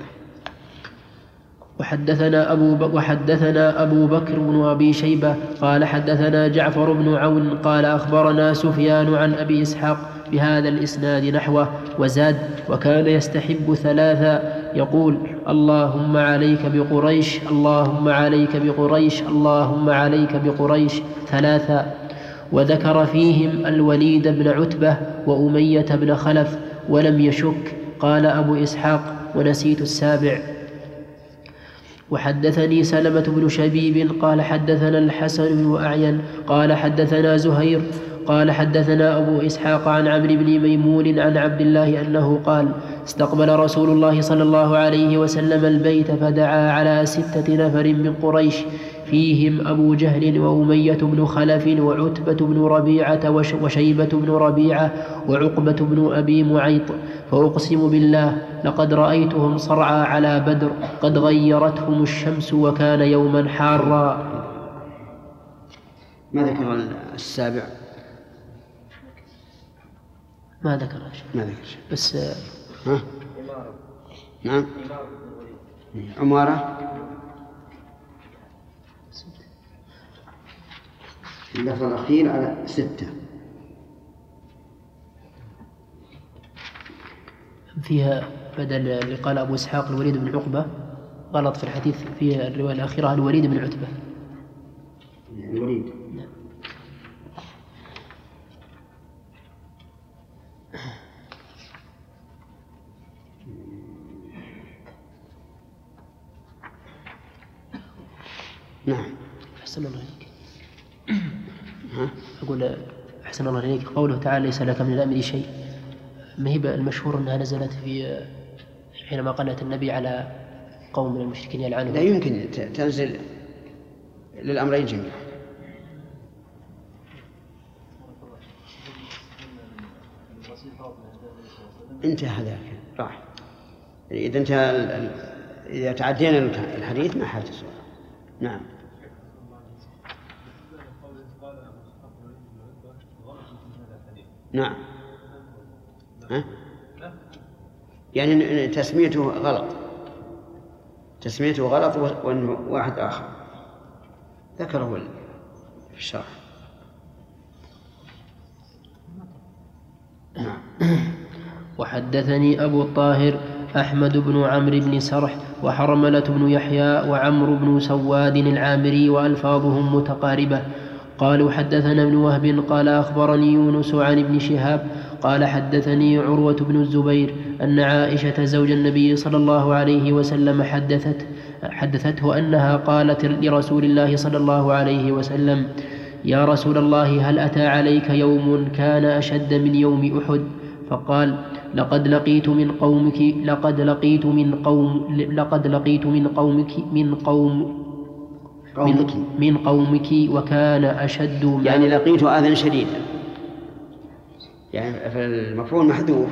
وحدثنا أبو, وحدثنا أبو بكر بن أبي شيبة قال حدثنا جعفر بن عون قال أخبرنا سفيان عن أبي إسحاق بهذا الإسناد نحوه، وزاد: وكان يستحب ثلاثا يقول: اللهم عليك بقريش، اللهم عليك بقريش، اللهم عليك بقريش ثلاثا. وذكر فيهم الوليد بن عتبة وأمية بن خلف ولم يشك. قال أبو إسحاق: ونسيت السابع. وحدثني سلمة بن شبيب قال حدثنا الحسن بن أعين قال حدثنا زهير قال حدثنا أبو إسحاق عن عمرو بن ميمون عن عبد الله أنه قال: استقبل رسول الله صلى الله عليه وسلم البيت فدعا على ستة نفر من قريش فيهم أبو جهل وأمية بن خلف وعتبة بن ربيعة وشيبة بن ربيعة وعقبة بن أبي معيط، فأقسم بالله لقد رأيتهم صرعى على بدر قد غيرتهم الشمس وكان يوما حارا. ما ذكر السابع؟ ما ذكر شيء. ما ذكر شيء. بس ها؟ نعم. عمارة. اللفظ الأخير على ستة. فيها بدل اللي قال أبو إسحاق الوليد بن عقبة غلط في الحديث، فيها الرواية الأخيرة الوليد بن عتبة. الوليد. نعم. نعم. أحسن الله إليك. أقول أحسن الله إليك قوله تعالى ليس لك من الأمر شيء، ما هي المشهور أنها نزلت في حينما قنت النبي على قوم من المشركين يلعنهم؟ لا يمكن تنزل للأمرين جميعا. انتهى هذاك راح. إذا انتهى إذا تعدينا الحديث ما حاجة سؤال. نعم. نعم. ها؟ يعني تسميته غلط، تسميته غلط وأنه واحد آخر ذكره في الشرح. نعم. وحدثني أبو الطاهر أحمد بن عمرو بن سرح وحرملة بن يحيى وعمرو بن سواد العامري وألفاظهم متقاربة قالوا حدثنا ابن وهب قال أخبرني يونس عن ابن شهاب قال حدثني عروة بن الزبير أن عائشة زوج النبي صلى الله عليه وسلم حدثت حدثته أنها قالت لرسول الله صلى الله عليه وسلم يا رسول الله هل أتى عليك يوم كان أشد من يوم أحد؟ فقال لقد لقيت من قومك لقد لقيت من قوم لقد لقيت من قومك من قوم قومك من قومك وكان أشد يعني لقيت آذى شديدا، يعني فالمفعول محذوف.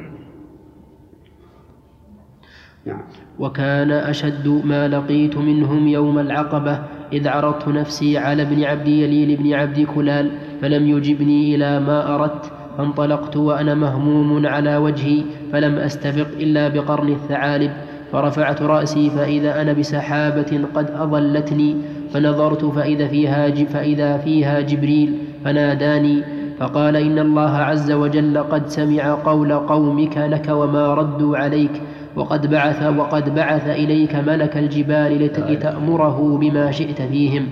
نعم. وكان أشد ما لقيت منهم يوم العقبة إذ عرضت نفسي على ابن عبد يليل بن عبد كلال فلم يجبني إلى ما أردت فانطلقت وأنا مهموم على وجهي فلم أستبق إلا بقرن الثعالب فرفعت رأسي فإذا أنا بسحابة قد أظلتني فنظرت فإذا فيها, فإذا فيها جبريل فناداني فقال إن الله عز وجل قد سمع قول قومك لك وما ردوا عليك وقد بعث, وقد بعث إليك ملك الجبال لتأمره بما شئت فيهم.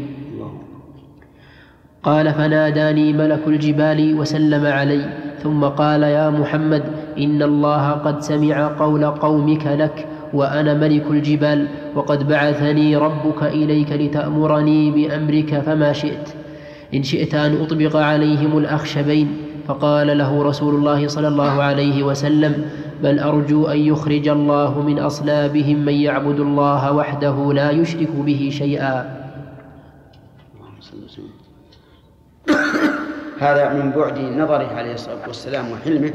قال فناداني ملك الجبال وسلم علي ثم قال يا محمد إن الله قد سمع قول قومك لك وأنا ملك الجبال وقد بعثني ربك إليك لتأمرني بأمرك فما شئت إن شئت أن أطبق عليهم الأخشبين. فقال له رسول الله صلى الله عليه وسلم بل أرجو أن يخرج الله من أصلابهم من يعبد الله وحده لا يشرك به شيئا. هذا من بعد نظره عليه الصلاة والسلام وحلمه،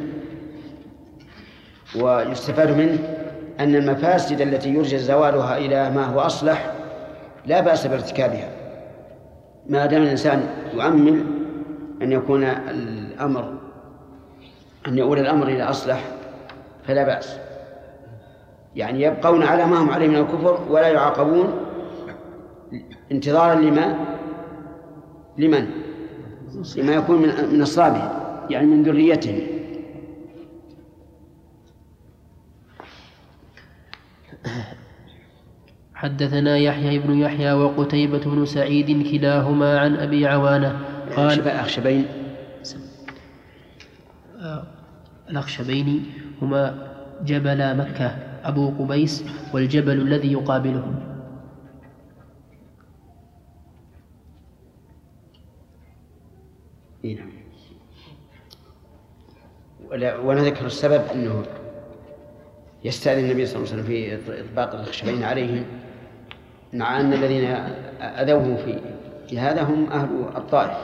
ويستفاد منه أن المفاسد التي يرجى زوالها إلى ما هو أصلح لا بأس بارتكابها ما دام الإنسان يؤمل أن يكون الأمر أن يؤول الأمر إلى أصلح فلا بأس، يعني يبقون على ما هم عليه من الكفر ولا يعاقبون انتظارا لما لمن لما يكون من من أصلابهم يعني من ذريتهم. حدثنا يحيى بن يحيى وقتيبة بن سعيد كلاهما عن أبي عوانة قال الأخشبين الأخشبين هما جبل مكة أبو قبيس والجبل الذي يقابله. ونذكر السبب أنه يستأذن النبي صلى الله عليه وسلم في إطباق الخشبين عليهم، مع أن الذين أذوه في في هذا هم أهل الطائف.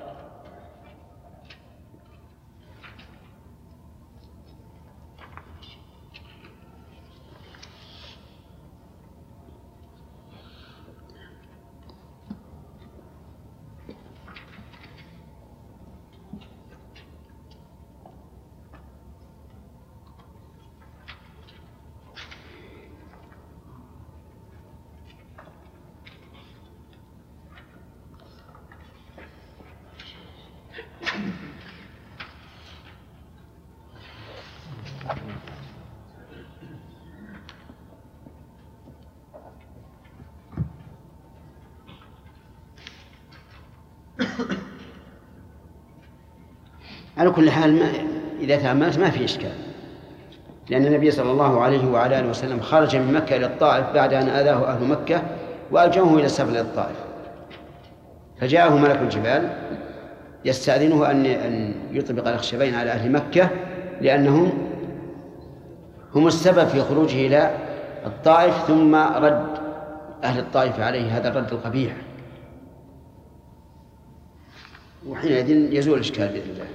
على كل حال ما إذا تأملت ما في إشكال، لأن النبي صلى الله عليه وعلى آله وسلم خرج من مكة إلى الطائف بعد أن آذاه أهل مكة وألجمه إلى السفر إلى الطائف، فجاءه ملك الجبال يستأذنه أن أن يطبق الأخشبين على أهل مكة، لأنهم هم السبب في خروجه إلى الطائف، ثم رد أهل الطائف عليه هذا الرد القبيح، وحينئذ يزول الإشكال بإذن الله.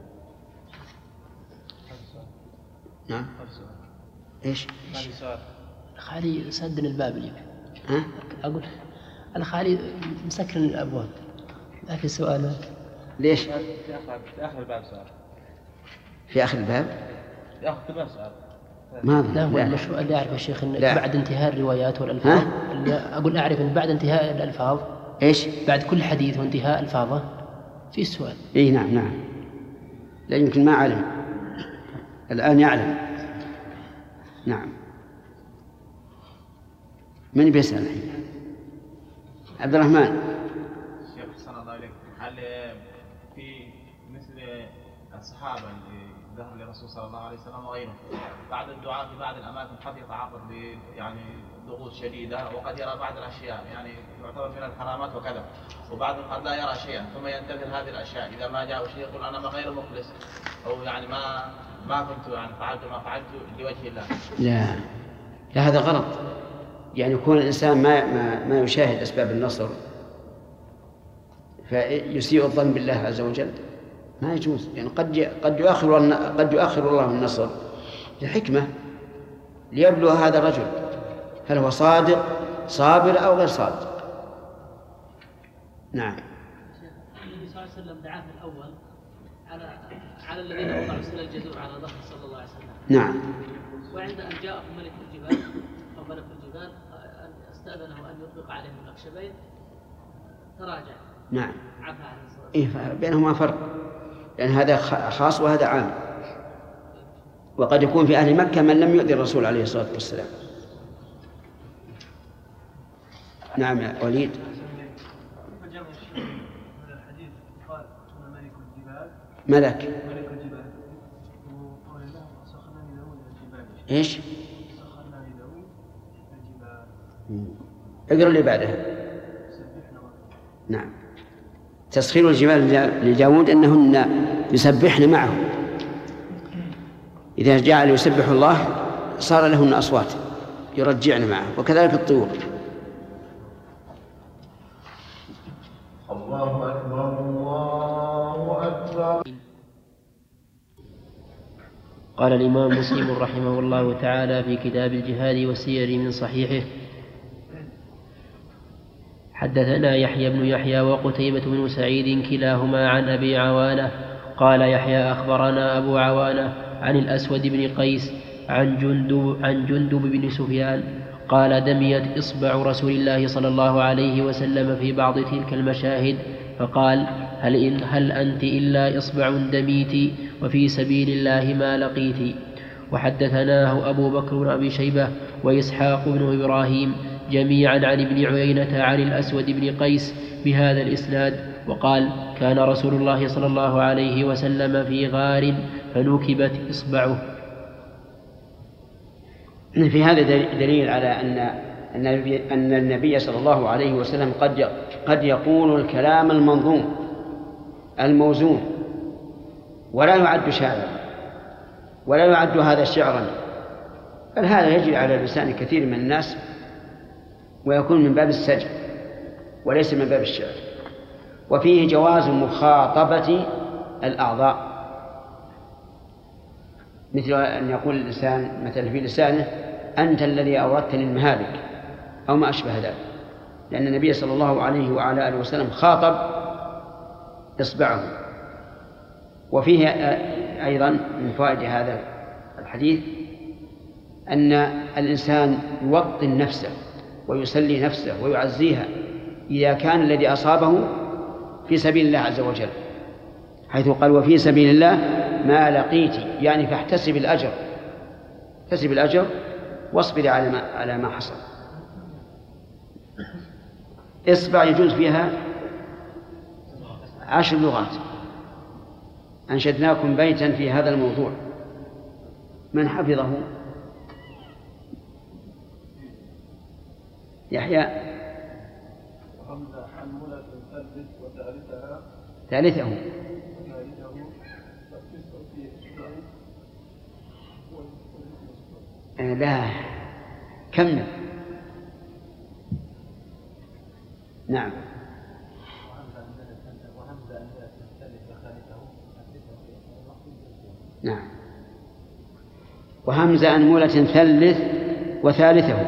نعم. إيش؟ الخالي سدن الباب اليوم. ها؟ أقول الخالي مسكر الأبواب. ما في سؤال. ليش؟ في آخر في آخر الباب سؤال. في آخر الباب؟ في آخر الباب سؤال. ما لا هو المشروع اللي أعرف يا شيخ إن بعد انتهاء الروايات والألفاظ. أقول أعرف إن بعد انتهاء الألفاظ. إيش؟ بعد كل حديث وانتهاء ألفاظه في سؤال. إيه نعم نعم. لا يمكن ما علم. الآن يعلم. نعم. من بيسأل الحين؟ عبد الرحمن. شيخ أحسن الله إليك، هل في مثل الصحابة اللي ذهبوا للرسول صلى الله عليه وسلم وغيره بعد الدعاء في بعض الأماكن قد يتعرض ل يعني ضغوط شديدة وقد يرى بعض الأشياء يعني يعتبر من الحرامات وكذا، وبعضهم قد لا يرى شيئا ثم ينتظر هذه الأشياء، إذا ما جاء شيء يقول أنا غير مخلص أو يعني ما ما كنت يعني فعلت ما فعلت لوجه الله. لا لا هذا غلط، يعني يكون الإنسان ما ما ما يشاهد أسباب النصر فيسيء الظن بالله عز وجل، ما يجوز. يعني قد قد يؤخر قد يؤخر الله النصر لحكمة ليبلغ هذا الرجل هل هو صادق صابر أو غير صادق. نعم. النبي صلى الله عليه وسلم دعاه الأول على على الذين وضعوا سل الجذور على ظهر صلى الله عليه وسلم. نعم. وعند أن جاءه ملك الجبال أو ملك الجبال استأذنه أن يطلق عليهم الأخشبين تراجع. نعم. عفا عليه الصلاة والسلام. إيه بينهما فرق، لأن هذا خاص وهذا عام، وقد يكون في أهل مكة من لم يؤذي الرسول عليه الصلاة والسلام. نعم يا وليد. ملك ملك الجبال وقال له سخرنا لداود الجبال. ايش؟ سخرنا لداود الجبال. اقرأ اللي بعدها. نعم. تسخير الجبال لداود أنهن يسبحن معه، إذا جعل يسبح الله صار لهن أصوات يرجعن معه، وكذلك الطيور. الله أكبر الله أكبر. قال الإمام مسلم رحمه الله تعالى في كتاب الجهاد والسير من صحيحه: حدثنا يحيى بن يحيى وقتيبة بن سعيد كلاهما عن أبي عوانة قال يحيى أخبرنا أبو عوانة عن الأسود بن قيس عن جندب, عن جندب بن سفيان قال دميت إصبع رسول الله صلى الله عليه وسلم في بعض تلك المشاهد فقال هل, إن هل أنت إلا إصبع دميت وفي سبيل الله ما لقيت. وحدثناه أبو بكر بن أبي شيبة وإسحاق بن إبراهيم جميعا عن ابن عيينة عن الأسود بن قيس بهذا الإسناد وقال كان رسول الله صلى الله عليه وسلم في غار فنكبت إصبعه. في هذا دليل على أن أن النبي صلى الله عليه وسلم قد قد يقول الكلام المنظوم الموزون ولا يعد شعرا ولا يعد هذا شعرا بل هذا يجري على لسان كثير من الناس ويكون من باب السجع وليس من باب الشعر. وفيه جواز مخاطبة الأعضاء، مثل أن يقول الإنسان مثلا في لسانه أنت الذي أوردتني المهالك أو ما أشبه ذلك، لأن النبي صلى الله عليه وعلى آله وسلم خاطب إصبعه. وفيه أيضا من فوائد هذا الحديث أن الإنسان يوطن نفسه ويسلي نفسه ويعزيها إذا كان الذي أصابه في سبيل الله عز وجل، حيث قال وفي سبيل الله ما لقيت، يعني فاحتسب الأجر، احتسب الأجر واصبر على ما, على ما حصل. إصبع يجوز فيها عشر لغات. أنشدناكم بيتا في هذا الموضوع، من حفظه؟ يحيى. ثالثه لا كمل. نعم. نعم. وهمزة أنمولة ثلث وثالثه.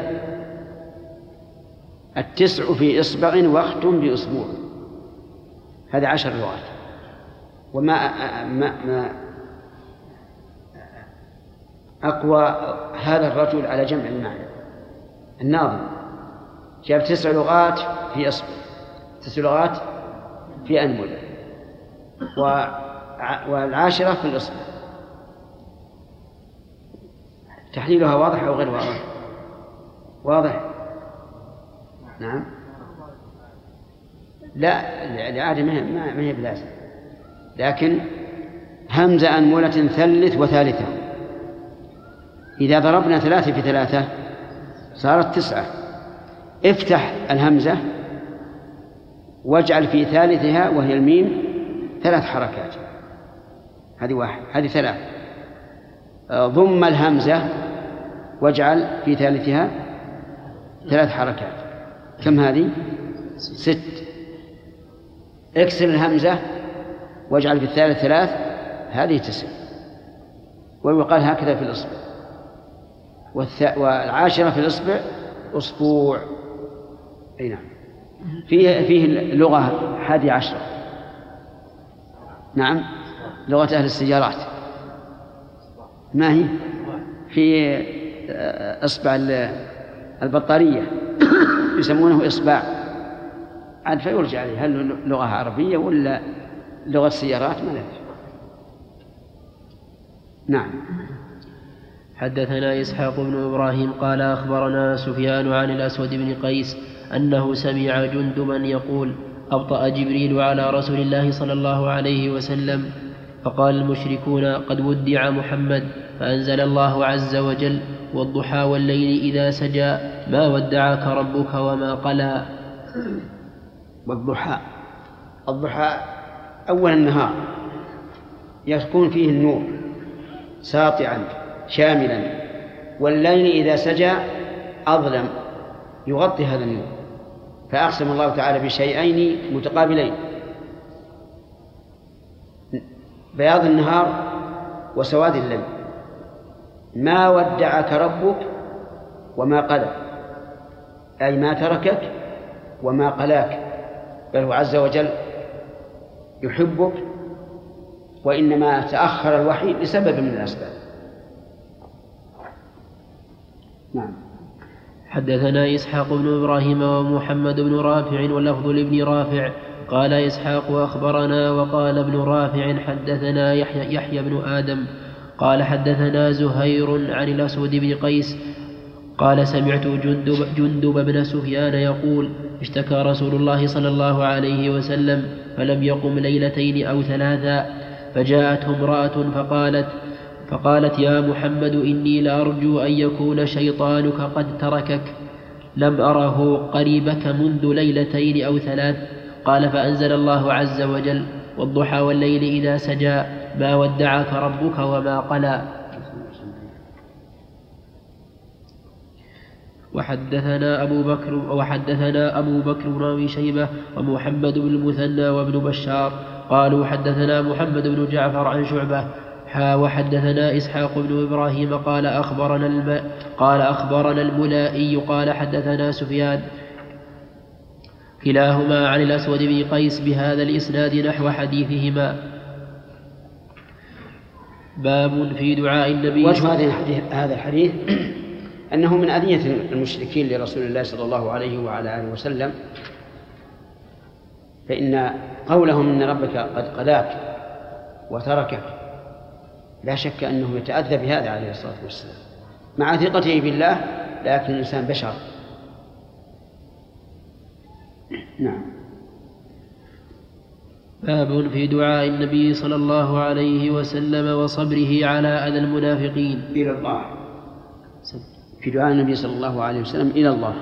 التسع في إصبع واختم بأسبوع، هذا عشر لغات. وما ما ما أقوى هذا الرجل على جمع المعنى. الناظم جاب تسع لغات في إصبع، تسع لغات في أنملة، والعاشرة في الإصبع. تحليلها واضح أو غير واضح؟ واضح. نعم. لا العادة ما هي بلازم، لكن همزة أنملة ثلث وثالثة. إذا ضربنا ثلاثة في ثلاثة صارت تسعة. افتح الهمزة واجعل في ثالثها وهي الميم ثلاث حركات، هذه واحد، هذه ثلاث. ضم الهمزة واجعل في ثالثها ثلاث حركات، كم هذه؟ ست. اكسر الهمزة واجعل في الثالث ثلاث، هذه تسع. ويقال هكذا في الإصبع. والعاشرة في الإصبع أسبوع. أي نعم. فيه فيه لغة حادي عشرة. نعم، لغة أهل السيارات. ما هي؟ في إصبع البطارية يسمونه إصبع، عاد فيرجع عليه هل لغة عربية ولا لغة سيارات، ما ندري. نعم. حدثنا إسحاق بن إبراهيم قال أخبرنا سفيان عن الأسود بن قيس أنه سمع جندبا يقول أبطأ جبريل على رسول الله صلى الله عليه وسلم، فقال المشركون قد ودع محمد، فأنزل الله عز وجل والضحى والليل إذا سجى ما ودعك ربك وما قلى. والضحى، الضحى أول النهار يكون فيه النور ساطعا شاملا، والليل إذا سجى أظلم يغطي هذا النور، فأقسم الله تعالى بشيئين متقابلين: بياض النهار وسواد الليل. ما ودعك ربك وما قلى، أي ما تركك وما قلاك، بل هو عز وجل يحبك، وإنما تأخر الوحي لسبب من الأسباب. نعم. حدثنا إسحاق بن إبراهيم ومحمد بن رافع واللفظ لابن رافع قال إسحاق أخبرنا، وقال ابن رافع حدثنا يحيى, يحيى بن آدم قال حدثنا زهير عن الأسود بن قيس قال سمعت جندب, جندب بن سفيان يقول اشتكى رسول الله صلى الله عليه وسلم فلم يقم ليلتين أو ثلاثا، فجاءته امرأة فقالت فقالت يا محمد إني لأرجو أن يكون شيطانك قد تركك، لم أره قريبك منذ ليلتين أو ثلاث. قال فأنزل الله عز وجل والضحى والليل إذا سجى، ما ودعك ربك وما قلى. نعم. حدثنا إسحاق بن إبراهيم ومحمد بن رافع واللفظ لابن رافع قال إسحاق أخبرنا، وقال ابن رافع حدثنا يحيى, يحيى بن آدم قال حدثنا زهير عن الأسود بن قيس قال سمعت جندب, جندب بن سفيان يقول اشتكى رسول الله صلى الله عليه وسلم فلم يقم ليلتين أو ثلاث، فجاءته امرأة فقالت فقالت يا محمد إني لأرجو أن يكون شيطانك قد تركك، لم أره قريبك منذ ليلتين أو ثلاث. قال فأنزل الله عز وجل والضحى والليل إذا سجى ما ودعك ربك وما قلى. وحدثنا أبو بكر وحدثنا أبو بكر بن أبي شيبة ومحمد بن المثنى وابن بشار قالوا حدثنا محمد بن جعفر عن شعبة وحدثنا إسحاق بن إبراهيم قال أخبرنا الم... قال أخبرنا الملائي قال حدثنا سفيان كلاهما عن الأسود بن قيس بهذا الإسناد نحو حديثهما. باب في دعاء النبي. وجه هذا الحديث أنه من أذية المشركين لرسول الله صلى الله عليه وعلى آله وسلم، فإن قولهم إن ربك قد قلاك وتركك لا شك أنه يتأذى بهذا عليه الصلاة والسلام مع ثقته بالله، لكن الإنسان بشر. نعم. باب في دعاء النبي صلى الله عليه وسلم وصبره على أذى المنافقين إلى الله. في دعاء النبي صلى الله عليه وسلم إلى الله.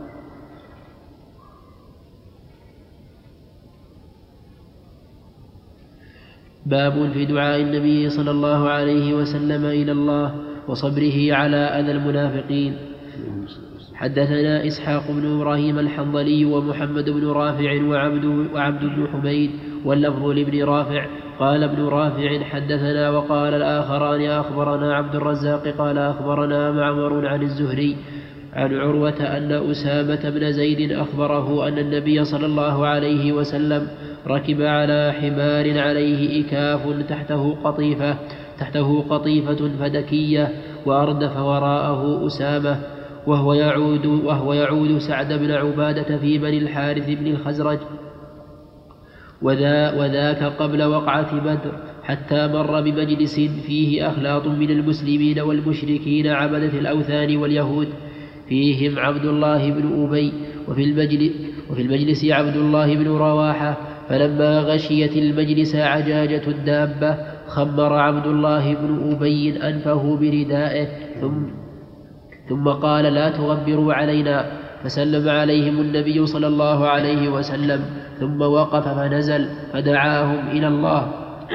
باب في دعاء النبي صلى الله عليه وسلم إلى الله وصبره على أذى المنافقين. حدثنا إسحاق بن إبراهيم الحنظلي ومحمد بن رافع وعبد, وعبد بن حميد واللفظ لابن رافع قال ابن رافع حدثنا، وقال الآخران أخبرنا عبد الرزاق قال أخبرنا معمر عن الزهري عن عروة أن أسامة بن زيد أخبره أن النبي صلى الله عليه وسلم ركب على حمار عليه إكاف تحته قطيفة تحته قطيفة فدكية وأردف وراءه أسامة وهو يعود, وهو يعود سعد بن عبادة في بني الحارث بن الخزرج، وذا وذاك قبل وقعة بدر، حتى مر بمجلس فيه أخلاط من المسلمين والمشركين عبدة الأوثان واليهود، فيهم عبد الله بن أبي وفي المجلس, وفي المجلس عبد الله بن رواحة. فلما غشيت المجلس عجاجة الدابة خمر عبد الله بن أبي أنفه بردائه ثم, ثم قال لا تغبروا علينا، فسلم عليهم النبي صلى الله عليه وسلم ثم وقف فنزل فدعاهم إلى الله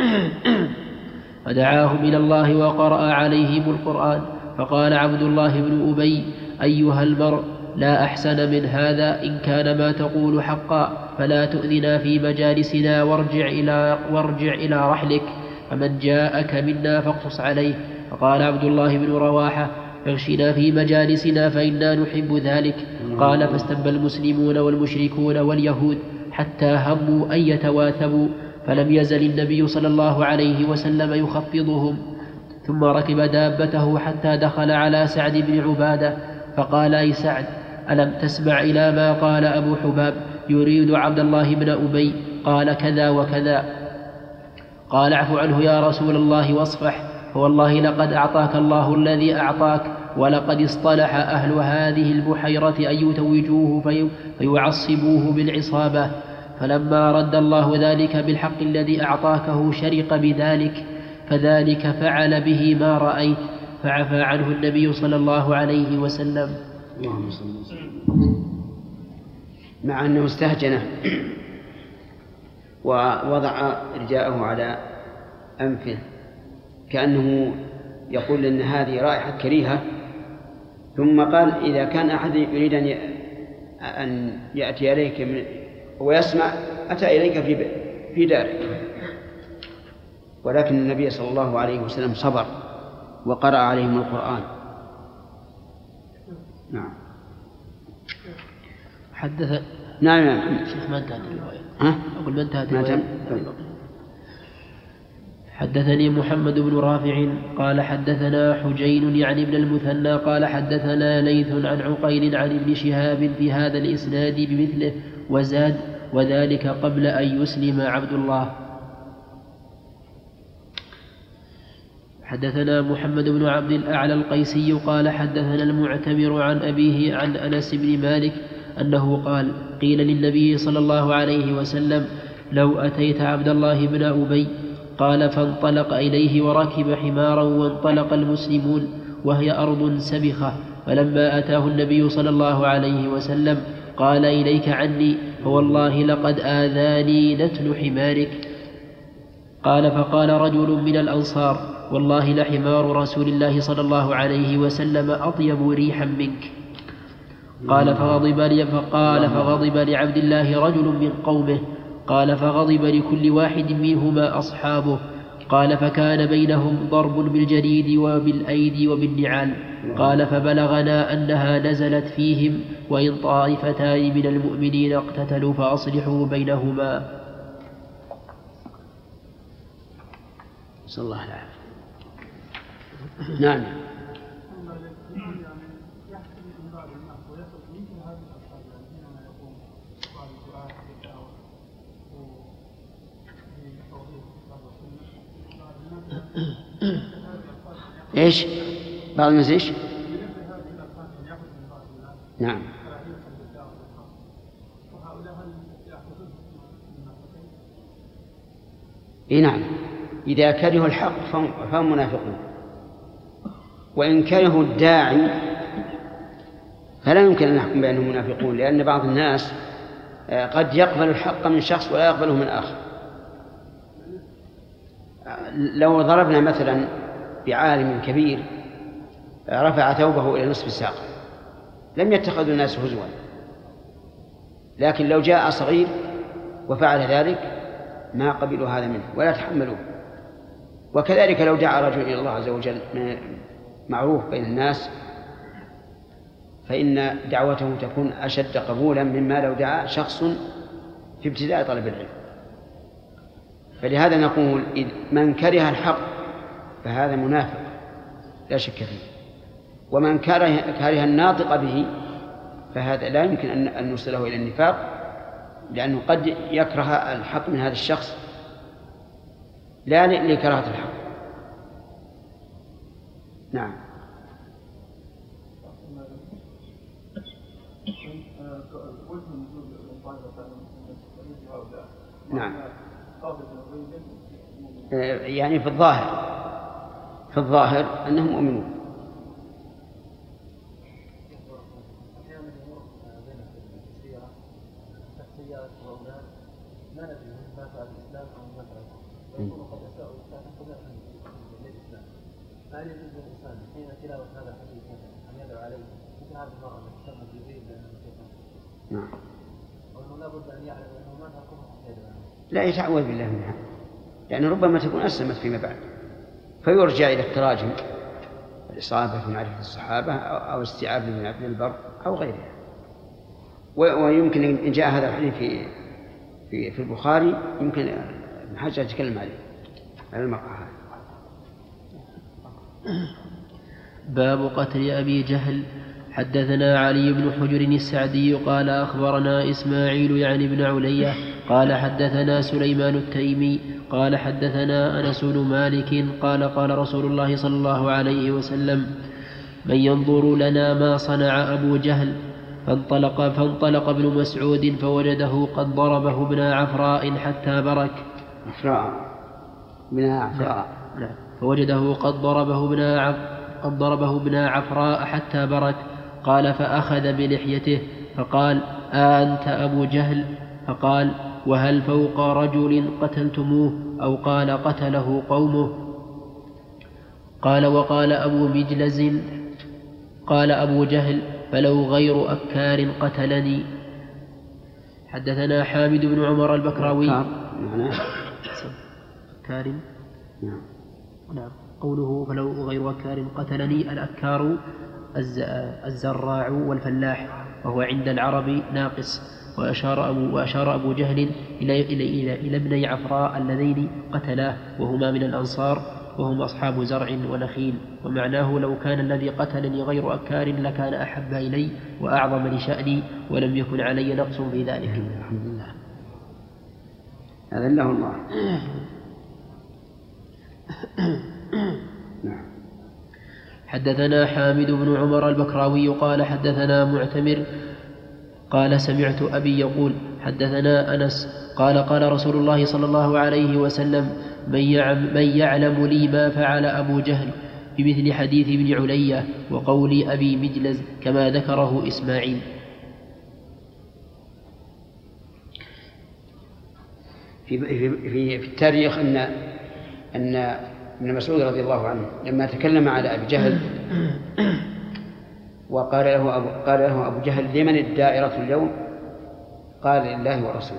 فدعاهم إلى الله وقرأ عليهم القرآن. فقال عبد الله بن أبي أيها المرء لا أحسن من هذا، إن كان ما تقول حقا فلا تؤذنا في مجالسنا وارجع إلى, وارجع إلى رحلك، فمن جاءك منا فاقصص عليه. فقال عبد الله بن رواحة اغشنا في مجالسنا فإنا نحب ذلك. قال فاستب المسلمون والمشركون واليهود حتى هموا أن يتواثبوا، فلم يزل النبي صلى الله عليه وسلم يخفضهم، ثم ركب دابته حتى دخل على سعد بن عبادة فقال أي سعد ألم تسمع إلى ما قال أبو حباب يريد عبد الله بن أبي؟ قال كذا وكذا. قال اعف عنه يا رسول الله واصفح، فوالله لقد أعطاك الله الذي أعطاك، ولقد اصطلح أهل هذه البحيرة أن يتوجوه في فيعصبوه بالعصابة، فلما رد الله ذلك بالحق الذي أعطاكه شرق بذلك، فذلك فعل به ما رأيت، فعفى عنه النبي صلى الله عليه وسلم. مع أنه استهجنه ووضع رجاءه على أنفه كأنه يقول إن هذه رائحة كريهة، ثم قال إذا كان أحد يريد أن يأتي إليك ويسمع أتى إليك في في دارك. ولكن النبي صلى الله عليه وسلم صبر وقرأ عليهم القرآن. نعم. حدث نعم نعم شيخ ما انتهت الرواية. ها؟ أقول ما انتهت ما الرواية. حدثني محمد بن رافع قال حدثنا حجين يعني ابن المثنى قال حدثنا ليث عن عقيل عن ابن شهاب في هذا الإسناد بمثله وزاد وذلك قبل أن يسلم عبد الله. حدثنا محمد بن عبد الأعلى القيسي قال حدثنا المعتمر عن أبيه عن أنس بن مالك أنه قال قيل للنبي صلى الله عليه وسلم لو أتيت عبد الله بن أبي، قال فانطلق إليه وركب حمارا وانطلق المسلمون وهي أرض سبخة، فلما أتاه النبي صلى الله عليه وسلم قال إليك عني، فوالله لقد آذاني نتن حمارك. قال فقال رجل من الأنصار والله لحمار رسول الله صلى الله عليه وسلم أطيب ريحا منك. قال فغضب لي فقال فغضب لعبد الله رجل من قومه قال فغضب لكل واحد منهما أصحابه قال فكان بينهم ضرب بالجريد وبالأيدي وبالنعال قال فبلغنا أنها نزلت فيهم وإن طائفتان من المؤمنين اقتتلوا فأصلحوا بينهما. صلى الله عليه وسلم. نعم. ايش؟ بعض الناس ايش؟ نعم. اي نعم، إذا كرهوا الحق فهم منافقون، وإن كرهوا الداعي فلا يمكن أن نحكم بأنهم منافقون، لأن بعض الناس قد يقبل الحق من شخص ولا يقبله من آخر. لو ضربنا مثلا بعالم كبير رفع ثوبه إلى نصف الساق لم يتخذ الناس هزوا، لكن لو جاء صغير وفعل ذلك ما قبلوا هذا منه ولا تحملوه. وكذلك لو دعا رجل إلى الله عز وجل معروف بين الناس فإن دعوته تكون أشد قبولا مما لو دعا شخص في ابتداء طلب العلم. فلهذا نقول من كره الحق فهذا منافق لا شك فيه، ومن كره, كره الناطق به فهذا لا يمكن أن نوصله إلى النفاق، لأنه قد يكره الحق من هذا الشخص لا لكراهة الحق. نعم. نعم. يعني في الظاهر في الظاهر أنهم مؤمنون. ما ندري ما فعل الإسلام أو ما فعل الإسلام وقد أساءوا الإسلام خلاف للإسلام. فهل يجوز للإنسان حين تلاوة هذا الحديث أن يدعو عليه مثل هذه المرأة التي تسمى جبريل لأنه شيطان؟ نعم. وأنه لا بد أن يعلم أنه ما تكون حتى يدعو عليه. لا يتعوذ بالله منها، لأن ربما تكون أسلمت فيما بعد، فيرجع إلى التراجم الإصابة في معرفة الصحابة أو استيعاب من عبد البر أو غيرها. ويمكن إن جاء هذا الحديث في في في البخاري يمكن ابن حجر يتكلم عليه على المقطع هذا. باب قتل أبي جهل. حدثنا علي بن حجر السعدي قال أخبرنا إسماعيل يعني بن علية قال حدثنا سليمان التيمي قال حدثنا أنس بن مالك قال قال رسول الله صلى الله عليه وسلم من ينظر لنا ما صنع أبو جهل. فانطلق, فانطلق ابن مسعود فوجده قد ضربه ابن عفراء حتى برك. عفراء ابن عفراء. لا. فوجده قد ضربه ابن عف قد ضربه ابن عفراء حتى برك. قال فأخذ بلحيته فقال أنت أبو جهل؟ فقال وهل فوق رجل قتلتموه أو قال قتله قومه؟ قال وقال أبو مجلز قال أبو جهل فلو غير أكار قتلني. حدثنا حامد بن عمر البكراوي. أكار نعم. قوله فلو غير أكار قتلني، الأكار الزراع والفلاح، وهو عند العرب ناقص. وأشار أبو, وأشار أبو جهل إلى, إلى, إلى, إلى ابني عفراء اللذين قتلاه وهما من الأنصار وهم أصحاب زرع ونخيل. ومعناه لو كان الذي قتلني غير أكار لكان أحب إلي وأعظم لشأني ولم يكن علي نقص في ذلك. الحمد لله. هذا الله الله. حدثنا حامد بن عمر البكراوي قال حدثنا معتمر قال سمعت أبي يقول حدثنا أنس قال قال رسول الله صلى الله عليه وسلم من يعلم لي ما فعل أبو جهل بمثل حديث ابن علية وقول أبي مجلز كما ذكره إسماعيل. في, في, في, في التاريخ أن, أن ابن مسعود رضي الله عنه لما تكلم على أبي جهل وقال له أبو, قال له أبو جهل: لمن الدائرة اليوم؟ قال: لله ورسوله.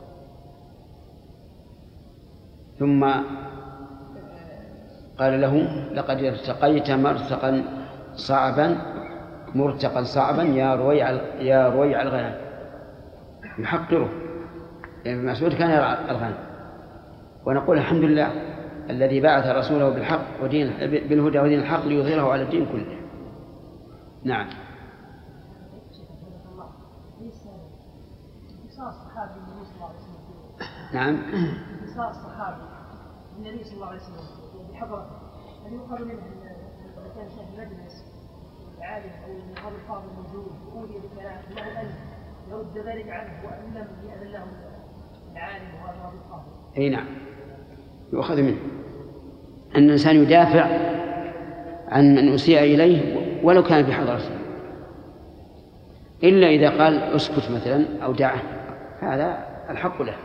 ثم قال له: لقد ارتقيت مرتقا صعبا مرتقا صعبا يا رويع يا رويع الغنم. يحقره، يعني ابن مسعود كان يرعى الغنم. ونقول الحمد لله الذي بعث رسوله بالحق ودين بالهدى ودين الحق ليظهره على الدين كله. نعم. نعم. انتصار الصحابي النبي صلى الله عليه وسلم بحضرته هل يؤخذ منه اذا كان شيخ مجلس العالم او النقاب الفاضل موجود يؤذي بكلام له ان يرد ذلك عنه وان لم يأذن له العالم وهذا النقاب الفاضل؟ اي نعم، يؤخذ منه ان الانسان يدافع عن من اسيء اليه ولو كان بحضرته، الا اذا قال اسكت مثلا او دعه، هذا الحق له.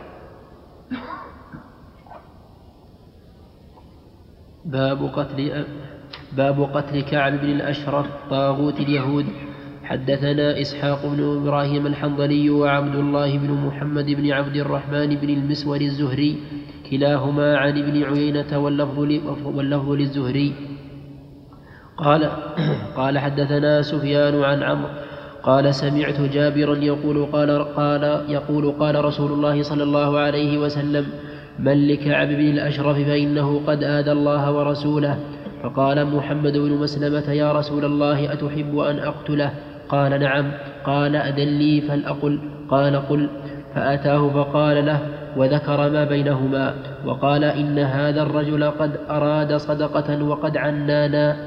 باب قتل باب قتل كعب بن الأشرف طاغوت اليهود. حدثنا إسحاق بن إبراهيم الحنظلي وعبد الله بن محمد بن عبد الرحمن بن المسور الزهري كلاهما عن ابن عيينة واللفظ للزهري قال قال حدثنا سفيان عن عمرو قال سمعت جابرا يقول قال قال يقول قال رسول الله صلى الله عليه وسلم: من لكعب بن الأشرف فإنه قد آذى الله ورسوله. فقال محمد بن مسلمة: يا رسول الله أتحب أن أقتله؟ قال: نعم. قال: أذن لي فلأقل؟ قال: قل. فأتاه فقال له وذكر ما بينهما وقال: إن هذا الرجل قد أراد صدقة وقد عنانا.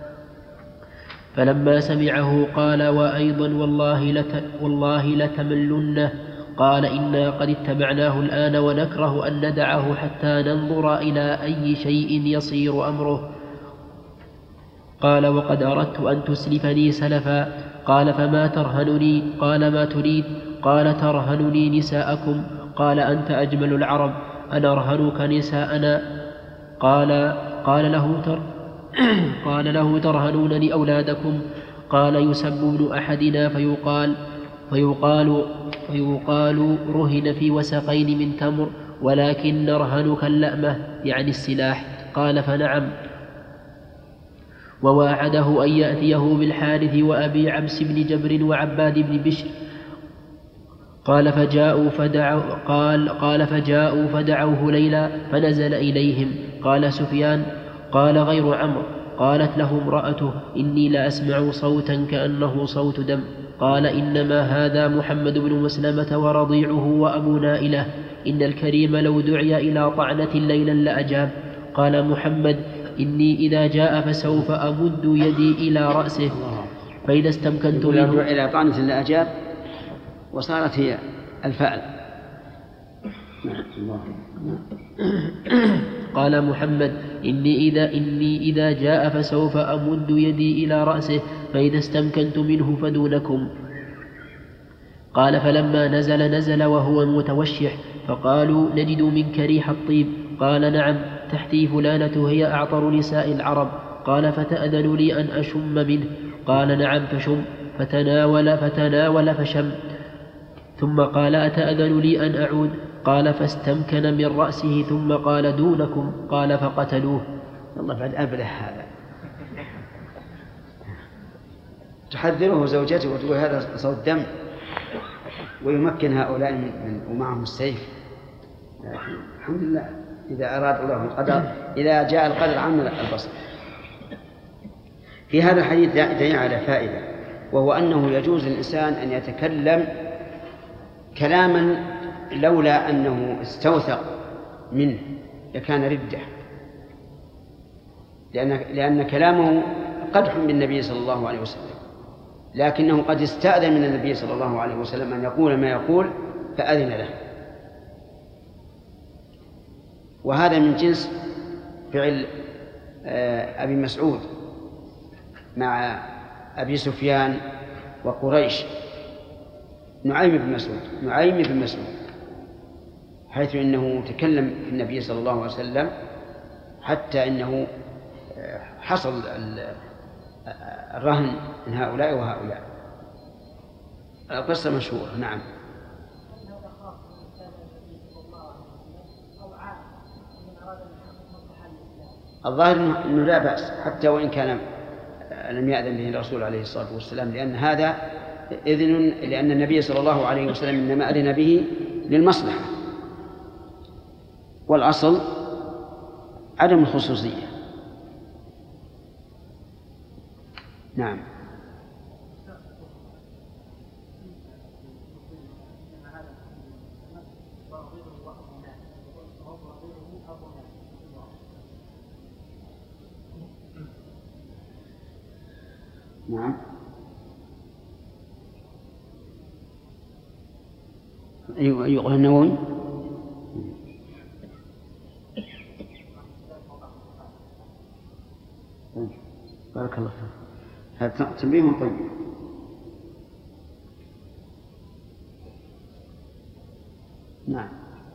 فلما سمعه قال: وأيضا والله, لت والله لتملنه. قال: إنا قد اتبعناه الآن ونكره أن ندعه حتى ننظر إلى أي شيء يصير أمره. قال: وقد أردت أن تسلفني سلفا. قال: فما ترهنني؟ قال: ما تريد؟ قال: ترهنني نساءكم. قال: أنت أجمل العرب، أنا أرهنك نساءنا. قال قال له تر قال له: ترهنونني أولادكم. قال: يسب ابن أحدنا فيقال فيقال فيقال رهن في وسقين من تمر، ولكن نرهنك اللأمة، يعني السلاح. قال: فنعم. وواعده أن يأتيه بالحارث وأبي عبس بن جبر وعباد بن بشر. قال فجاءوا فدعوا قال قال فجاءوا فدعوه ليلا فنزل إليهم. قال سفيان: قال غير عمرو. قالت له امرأته: إني لأسمع صوتا كأنه صوت دم. قال: إنما هذا محمد بن مسلمة ورضيعه وأبو نائلة، إن الكريم لو دعي إلى طعنة ليلا لأجاب. قال محمد: إني إذا جاء فسوف أمد يدي إلى رأسه فإذا استمكنت منه. دعي إلى طعنة لأجاب، وصارت هي الفعل. قال محمد: إني إذا, إني إذا جاء فسوف أمد يدي إلى رأسه فإذا استمكنت منه فدونكم. قال: فلما نزل نزل وهو متوشح، فقالوا: نجد منك ريح الطيب. قال: نعم، تحتي فلانة هي أعطر نساء العرب. قال: فتأذن لي أن أشم منه؟ قال: نعم فشم. فتناول فتناول فشم، ثم قال: أتأذن لي أن أعود؟ قال: فاستمكن من رأسه ثم قال: دونكم. قال: فقتلوه. والله بعد أبله هذا، تحذره زوجته وتقول هذا صوت دم، ويمكن هؤلاء من ومعهم السيف. الحمد لله إذا أراد الله القدر، إذا جاء القدر عن البصر. في هذا الحديث دليل على فائدة، وهو أنه يجوز للإنسان أن يتكلم كلاما لولا أنه استوثق منه لكان ردة، لأن, لأن كلامه قدح بالنبي صلى الله عليه وسلم، لكنه قد استأذن من النبي صلى الله عليه وسلم أن يقول ما يقول فأذن له. وهذا من جنس فعل أبي مسعود مع أبي سفيان وقريش، نعيم بن مسعود نعيم بن مسعود حيث إنه تكلم في النبي صلى الله عليه وسلم حتى إنه حصل الرهن من هؤلاء وهؤلاء. القصة مشهورة. نعم. الظاهر أنه لا بأس حتى وإن كان لم يأذن به الرسول عليه الصلاة والسلام، لأن هذا إذن، لأن النبي صلى الله عليه وسلم إنما أذن به للمصلحة، والأصل عدم الخصوصية. نعم. نعم. أيوة أيوة النووي. بارك الله فيك. هذا تنبيه طيب. نعم.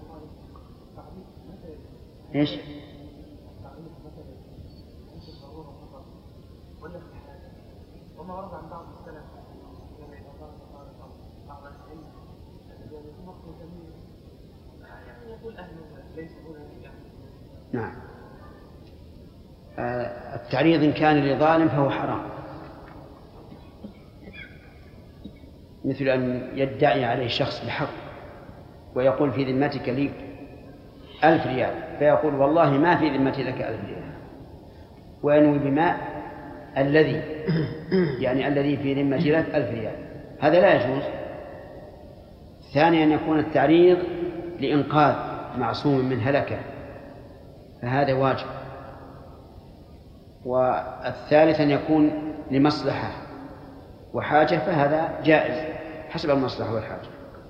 ايش؟ وما ورد عن بعض السلف يعني بعض العلم يعني في وقت جميل يعني يقول أهله ليس هنا يعني. نعم. آه التعريض إن كان لظالم فهو حرام، مثل أن يدعي عليه شخص بحق ويقول في ذمتك لي ألف ريال، فيقول والله ما في ذمتي لك ألف ريال، وينوي بماء الذي يعني الذي في ذمتي لك ألف ريال، هذا لا يجوز. ثانيا أن يكون التعريض لإنقاذ معصوم من هلكة، فهذا واجب. والثالث أن يكون لمصلحة وحاجة، فهذا جائز حسب المصلحة والحاجة.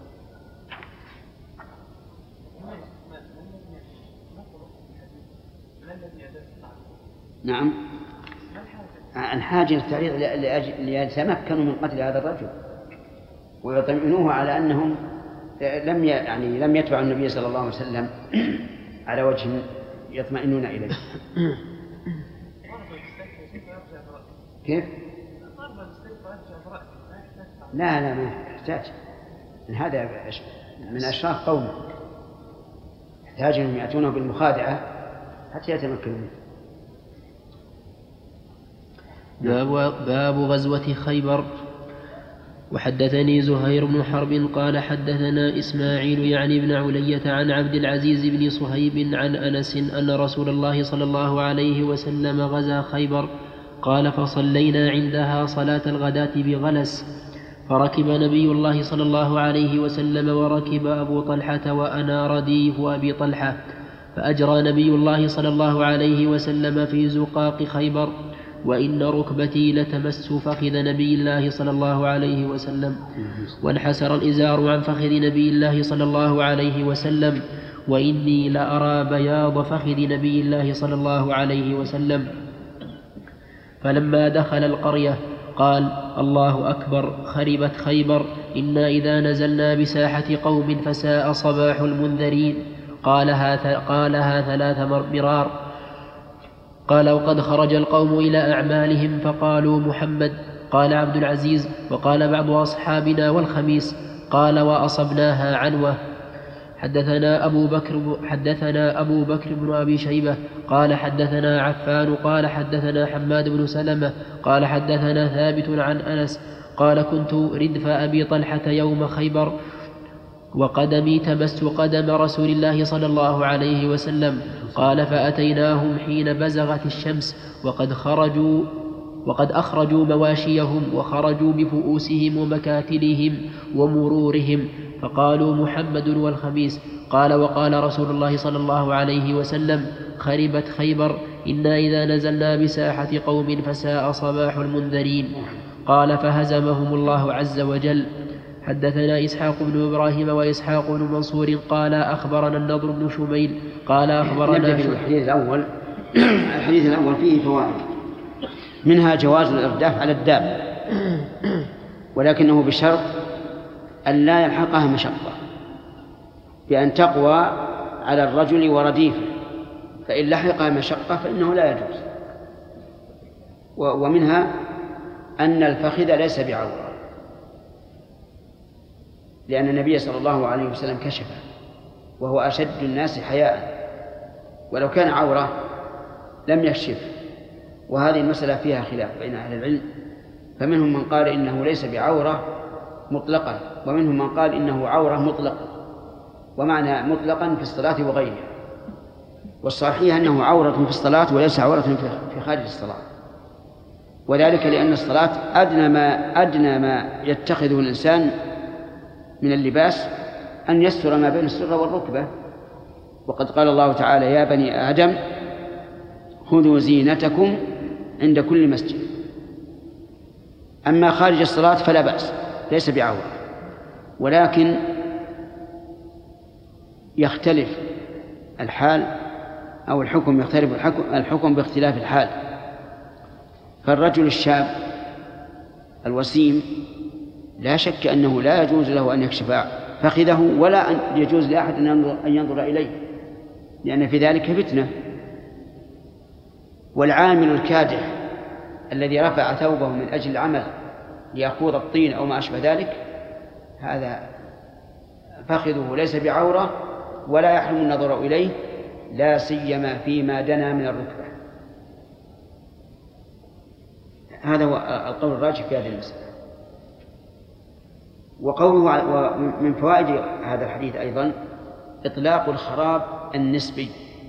نعم. الحاجة للتعريض ليتمكنوا من قتل هذا الرجل ويطمئنوه على أنهم لم يعني لم يتبعوا النبي صلى الله عليه وسلم على وجه يطمئنون إليه. كيف؟ لا لا ما يحتاج، هذا من أشراف قومه، يحتاج أنهم يأتونه بالمخادعة حتى يتمكنوا منه. باب, باب غزوة خيبر. وحدثني زهير بن حرب قال حدثنا إسماعيل يعني بن علية عن عبد العزيز بن صهيب عن أنس أن رسول الله صلى الله عليه وسلم غزا خيبر. قال فصلينا عندها صلاة الغداة بغلس، فركب نبي الله صلى الله عليه وسلم وركب أبو طلحة وأنا رديف أبي طلحة، فأجرى نبي الله صلى الله عليه وسلم في زقاق خيبر، وإن ركبتي لتمس فخذ نبي الله صلى الله عليه وسلم، وانحسر الإزار عن فخذ نبي الله صلى الله عليه وسلم، وإني لأرى بياض فخذ نبي الله صلى الله عليه وسلم. فلما دخل القرية قال الله أكبر خربت خيبر، إنا إذا نزلنا بساحة قوم فساء صباح المنذرين. قالها, قالها ثلاث مرار. قال وقد خرج القوم إلى أعمالهم فقالوا محمد. قال عبد العزيز وقال بعض أصحابنا والخميس. قال وأصبناها عنوة. حدثنا أبو بكر حدثنا أبو بكر بن أبي شيبة قال حدثنا عفان قال حدثنا حماد بن سلمة قال حدثنا ثابت عن أنس قال كنت ردف أبي طلحة يوم خيبر وقدمي تمس قدم رسول الله صلى الله عليه وسلم. قال فأتيناهم حين بزغت الشمس وقد خرجوا وقد أخرجوا مواشيهم وخرجوا بفؤوسهم ومكاتلهم ومرورهم، فقالوا محمد والخميس. قال وقال رسول الله صلى الله عليه وسلم خربت خيبر، إنا إذا نزلنا بساحة قوم فساء صباح المنذرين. قال فهزمهم الله عز وجل. حدثنا إسحاق بن إبراهيم وإسحاق بن منصور قال أخبرنا النضر بن شميل قال أخبرنا الحديث الأول. الحديث الأول فيه فوائد، منها جواز الإرداف على الدابة، ولكنه بشرط أن لا يلحقها مشقة، بأن تقوى على الرجل ورديفه، فإن لحقها مشقة فإنه لا يجوز. ومنها أن الفخذ ليس بعورة، لأن النبي صلى الله عليه وسلم كشفه وهو أشد الناس حياء، ولو كان عورة لم يكشف. وهذه المسألة فيها خلاف بين أهل العلم، فمنهم من قال إنه ليس بعورة مطلقا، ومنهم من قال إنه عورة مطلقا، ومعنى مطلقا في الصلاة وغيرها. والصحيح أنه عورة في الصلاة وليس عورة في خارج الصلاة، وذلك لأن الصلاة أدنى ما أدنى ما يتخذه الإنسان من اللباس أن يستر ما بين السرة والركبة. وقد قال الله تعالى: يا بني آدم خذوا زينتكم عند كل مسجد. أما خارج الصلاة فلا بأس، ليس بعورة، ولكن يختلف الحال أو الحكم يختلف الحكم, الحكم باختلاف الحال. فالرجل الشاب الوسيم لا شك أنه لا يجوز له أن يكشف فخذه، ولا أن يجوز لأحد أن ينظر, أن ينظر إليه، لأن في ذلك فتنة. والعامل الكادح الذي رفع ثوبه من أجل العمل ليخوض الطين أو ما أشبه ذلك، هذا فخذه ليس بعورة ولا يحرم النظر إليه، لا سيما فيما دنا من الركبة. هذا هو القول الراجح في هذه المسألة. وقوله ومن فوائد هذا الحديث أيضا إطلاق الخراب النسبي.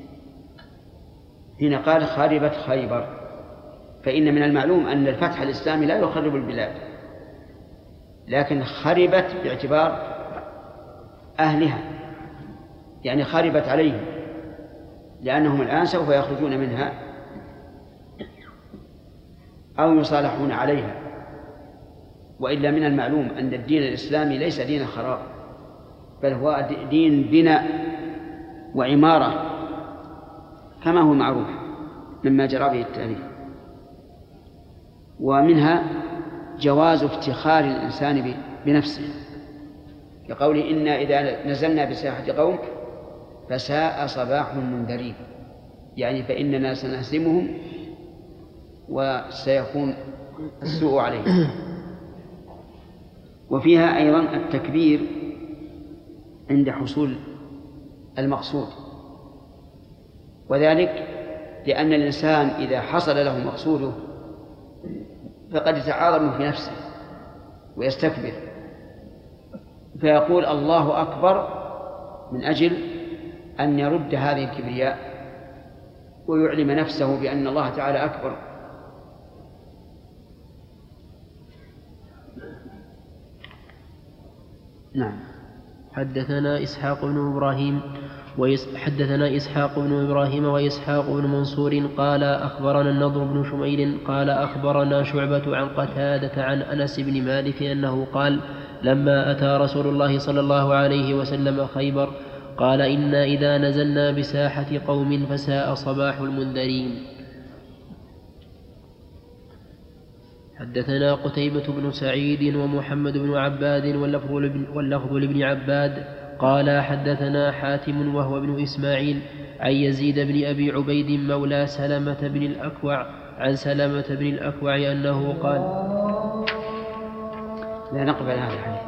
هنا قال خربت خيبر، فإن من المعلوم أن الفتح الإسلامي لا يخرب البلاد، لكن خربت باعتبار أهلها، يعني خربت عليهم، لأنهم الآن سوف يخرجون منها أو يصالحون عليها. وإلا من المعلوم أن الدين الإسلامي ليس دين خراب، بل هو دين بناء وعمارة كما هو معروف مما جرى به التاريخ. ومنها جواز افتخار الإنسان بنفسه، كقوله: إنا إذا نزلنا بساحة قوم فساء صباح المنذرين، يعني فإننا سنهزمهم وسيكون السوء عليهم. وفيها أيضا التكبير عند حصول المقصود، وذلك لأن الإنسان إذا حصل له مقصوده فقد يتعاظم في نفسه ويستكبر، فيقول الله أكبر من أجل أن يرد هذه الكبرياء ويعلم نفسه بأن الله تعالى أكبر. نعم. حدثنا إسحاق بن إبراهيم حدثنا إسحاق بن إبراهيم وإسحاق بن منصور قال أخبرنا النضر بن شميل قال أخبرنا شعبة عن قتادة عن أنس بن مالك أنه قال: لما أتى رسول الله صلى الله عليه وسلم خيبر قال: إنا إذا نزلنا بساحة قوم فساء صباح المنذرين. حدثنا قتيبة بن سعيد ومحمد بن عباد واللفظ لابن عباد قال حدثنا حاتم وهو ابن إسماعيل عن يزيد بن أبي عبيد مولى سلمة بن الأكوع عن سلمة بن الأكوع أنه قال. لا نقبل هذا الحديث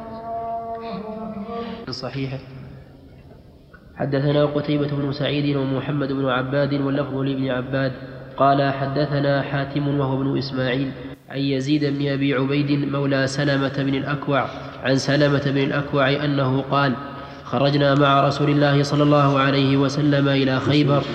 صحيح. حدثنا قتيبة بن سعيد ومحمد بن عباد واللفظ لابن عباد قال حدثنا حاتم وهو ابن إسماعيل عن يزيد بن أبي عبيد مولى سلمة بن الأكوع عن سلمة بن الأكوع أنه قال: خرجنا مع رسول الله صلى الله عليه وسلم إلى خيبر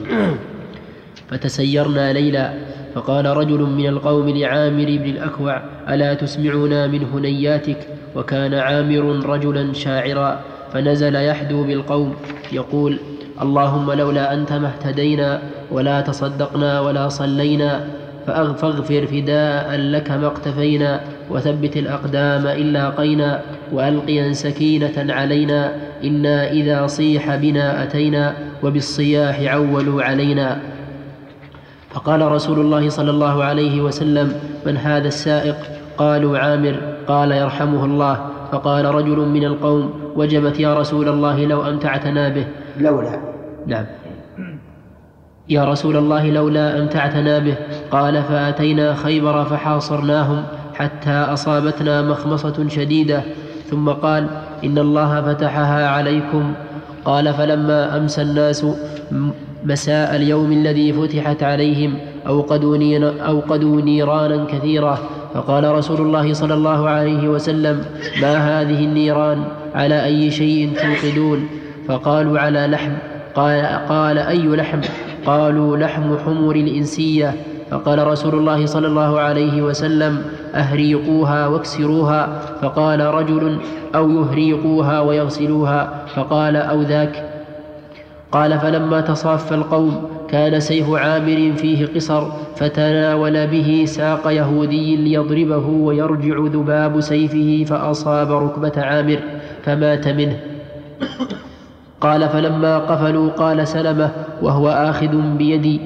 فتسيرنا ليلا، فقال رجل من القوم لعامر بن الأكوع: ألا تسمعنا من هنياتك؟ وكان عامر رجلا شاعرا، فنزل يحدو بالقوم يقول: اللهم لولا أنت ما اهتدينا ولا تصدقنا ولا صلينا، فاغفر فداء لك ما اقتفينا، وثبت الأقدام إن لاقينا، وألقيا سكينة علينا، إنا إذا صيح بنا أتينا، وبالصياح عولوا علينا. فقال رسول الله صلى الله عليه وسلم: من هذا السائق؟ قالوا: عامر. قال: يرحمه الله. فقال رجل من القوم: وجبت يا رسول الله لو أمتعتنا به. لولا نعم يا رسول الله لولا أمتعتنا به. قال: فأتينا خيبر فحاصرناهم حتى أصابتنا مخمصة شديدة، ثم قال: إن الله فتحها عليكم. قال: فلما أمسى الناس مساء اليوم الذي فتحت عليهم أوقدوا, نير أوقدوا نيرانا كثيرة، فقال رسول الله صلى الله عليه وسلم: ما هذه النيران؟ على أي شيء توقدون؟ فقالوا: على لحم. قال, قال: أي لحم؟ قالوا: لحم حمر الإنسية. فقال رسول الله صلى الله عليه وسلم: أهريقوها واكسروها. فقال رجل: أو يهريقوها ويغسلوها. فقال: أو ذاك. قال: فلما تصاف القوم كان سيف عامر فيه قصر، فتناول به ساق يهودي ليضربه ويرجع ذباب سيفه فأصاب ركبة عامر فمات منه. قال: فلما قفلوا قال سلمة وهو آخذ بيدي: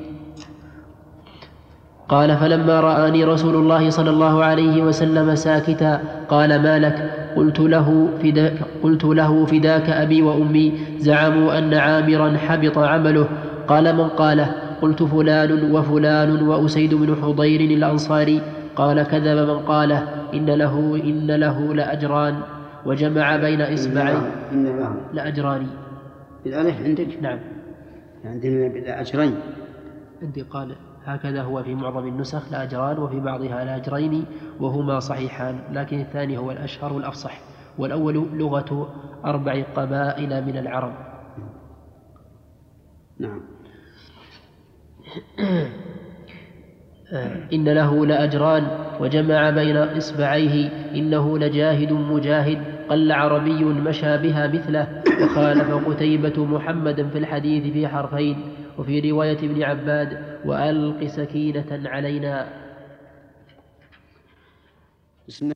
قال: فلما رآني رسول الله صلى الله عليه وسلم ساكتا قال: ما لك؟ قلت له فداك, قلت له فداك أبي وأمي، زعموا أن عامرا حبط عمله. قال: من قاله؟ قلت: فلان وفلان وأسيد بن حضير الأنصاري. قال: كذب من قاله، إن له, إن له لأجران. وجمع بين إصبعيه لأجران. بالألف عندك؟ نعم، عندنا لأجرين. عندي قال هكذا هو في معظم النسخ لأجران، وفي بعضها لأجرين، وهما صحيحان، لكن الثاني هو الأشهر والأفصح، والأول لغة أربع قبائل من العرب. نعم. إن له لأجران. وجمع بين إصبعيه: إنه لجاهد مجاهد قل عربي مشى بها مثله. وخالف قتيبة محمدا في الحديث في حرفين. وفي رواية ابن عباد: وألق سكينة علينا. بسم الله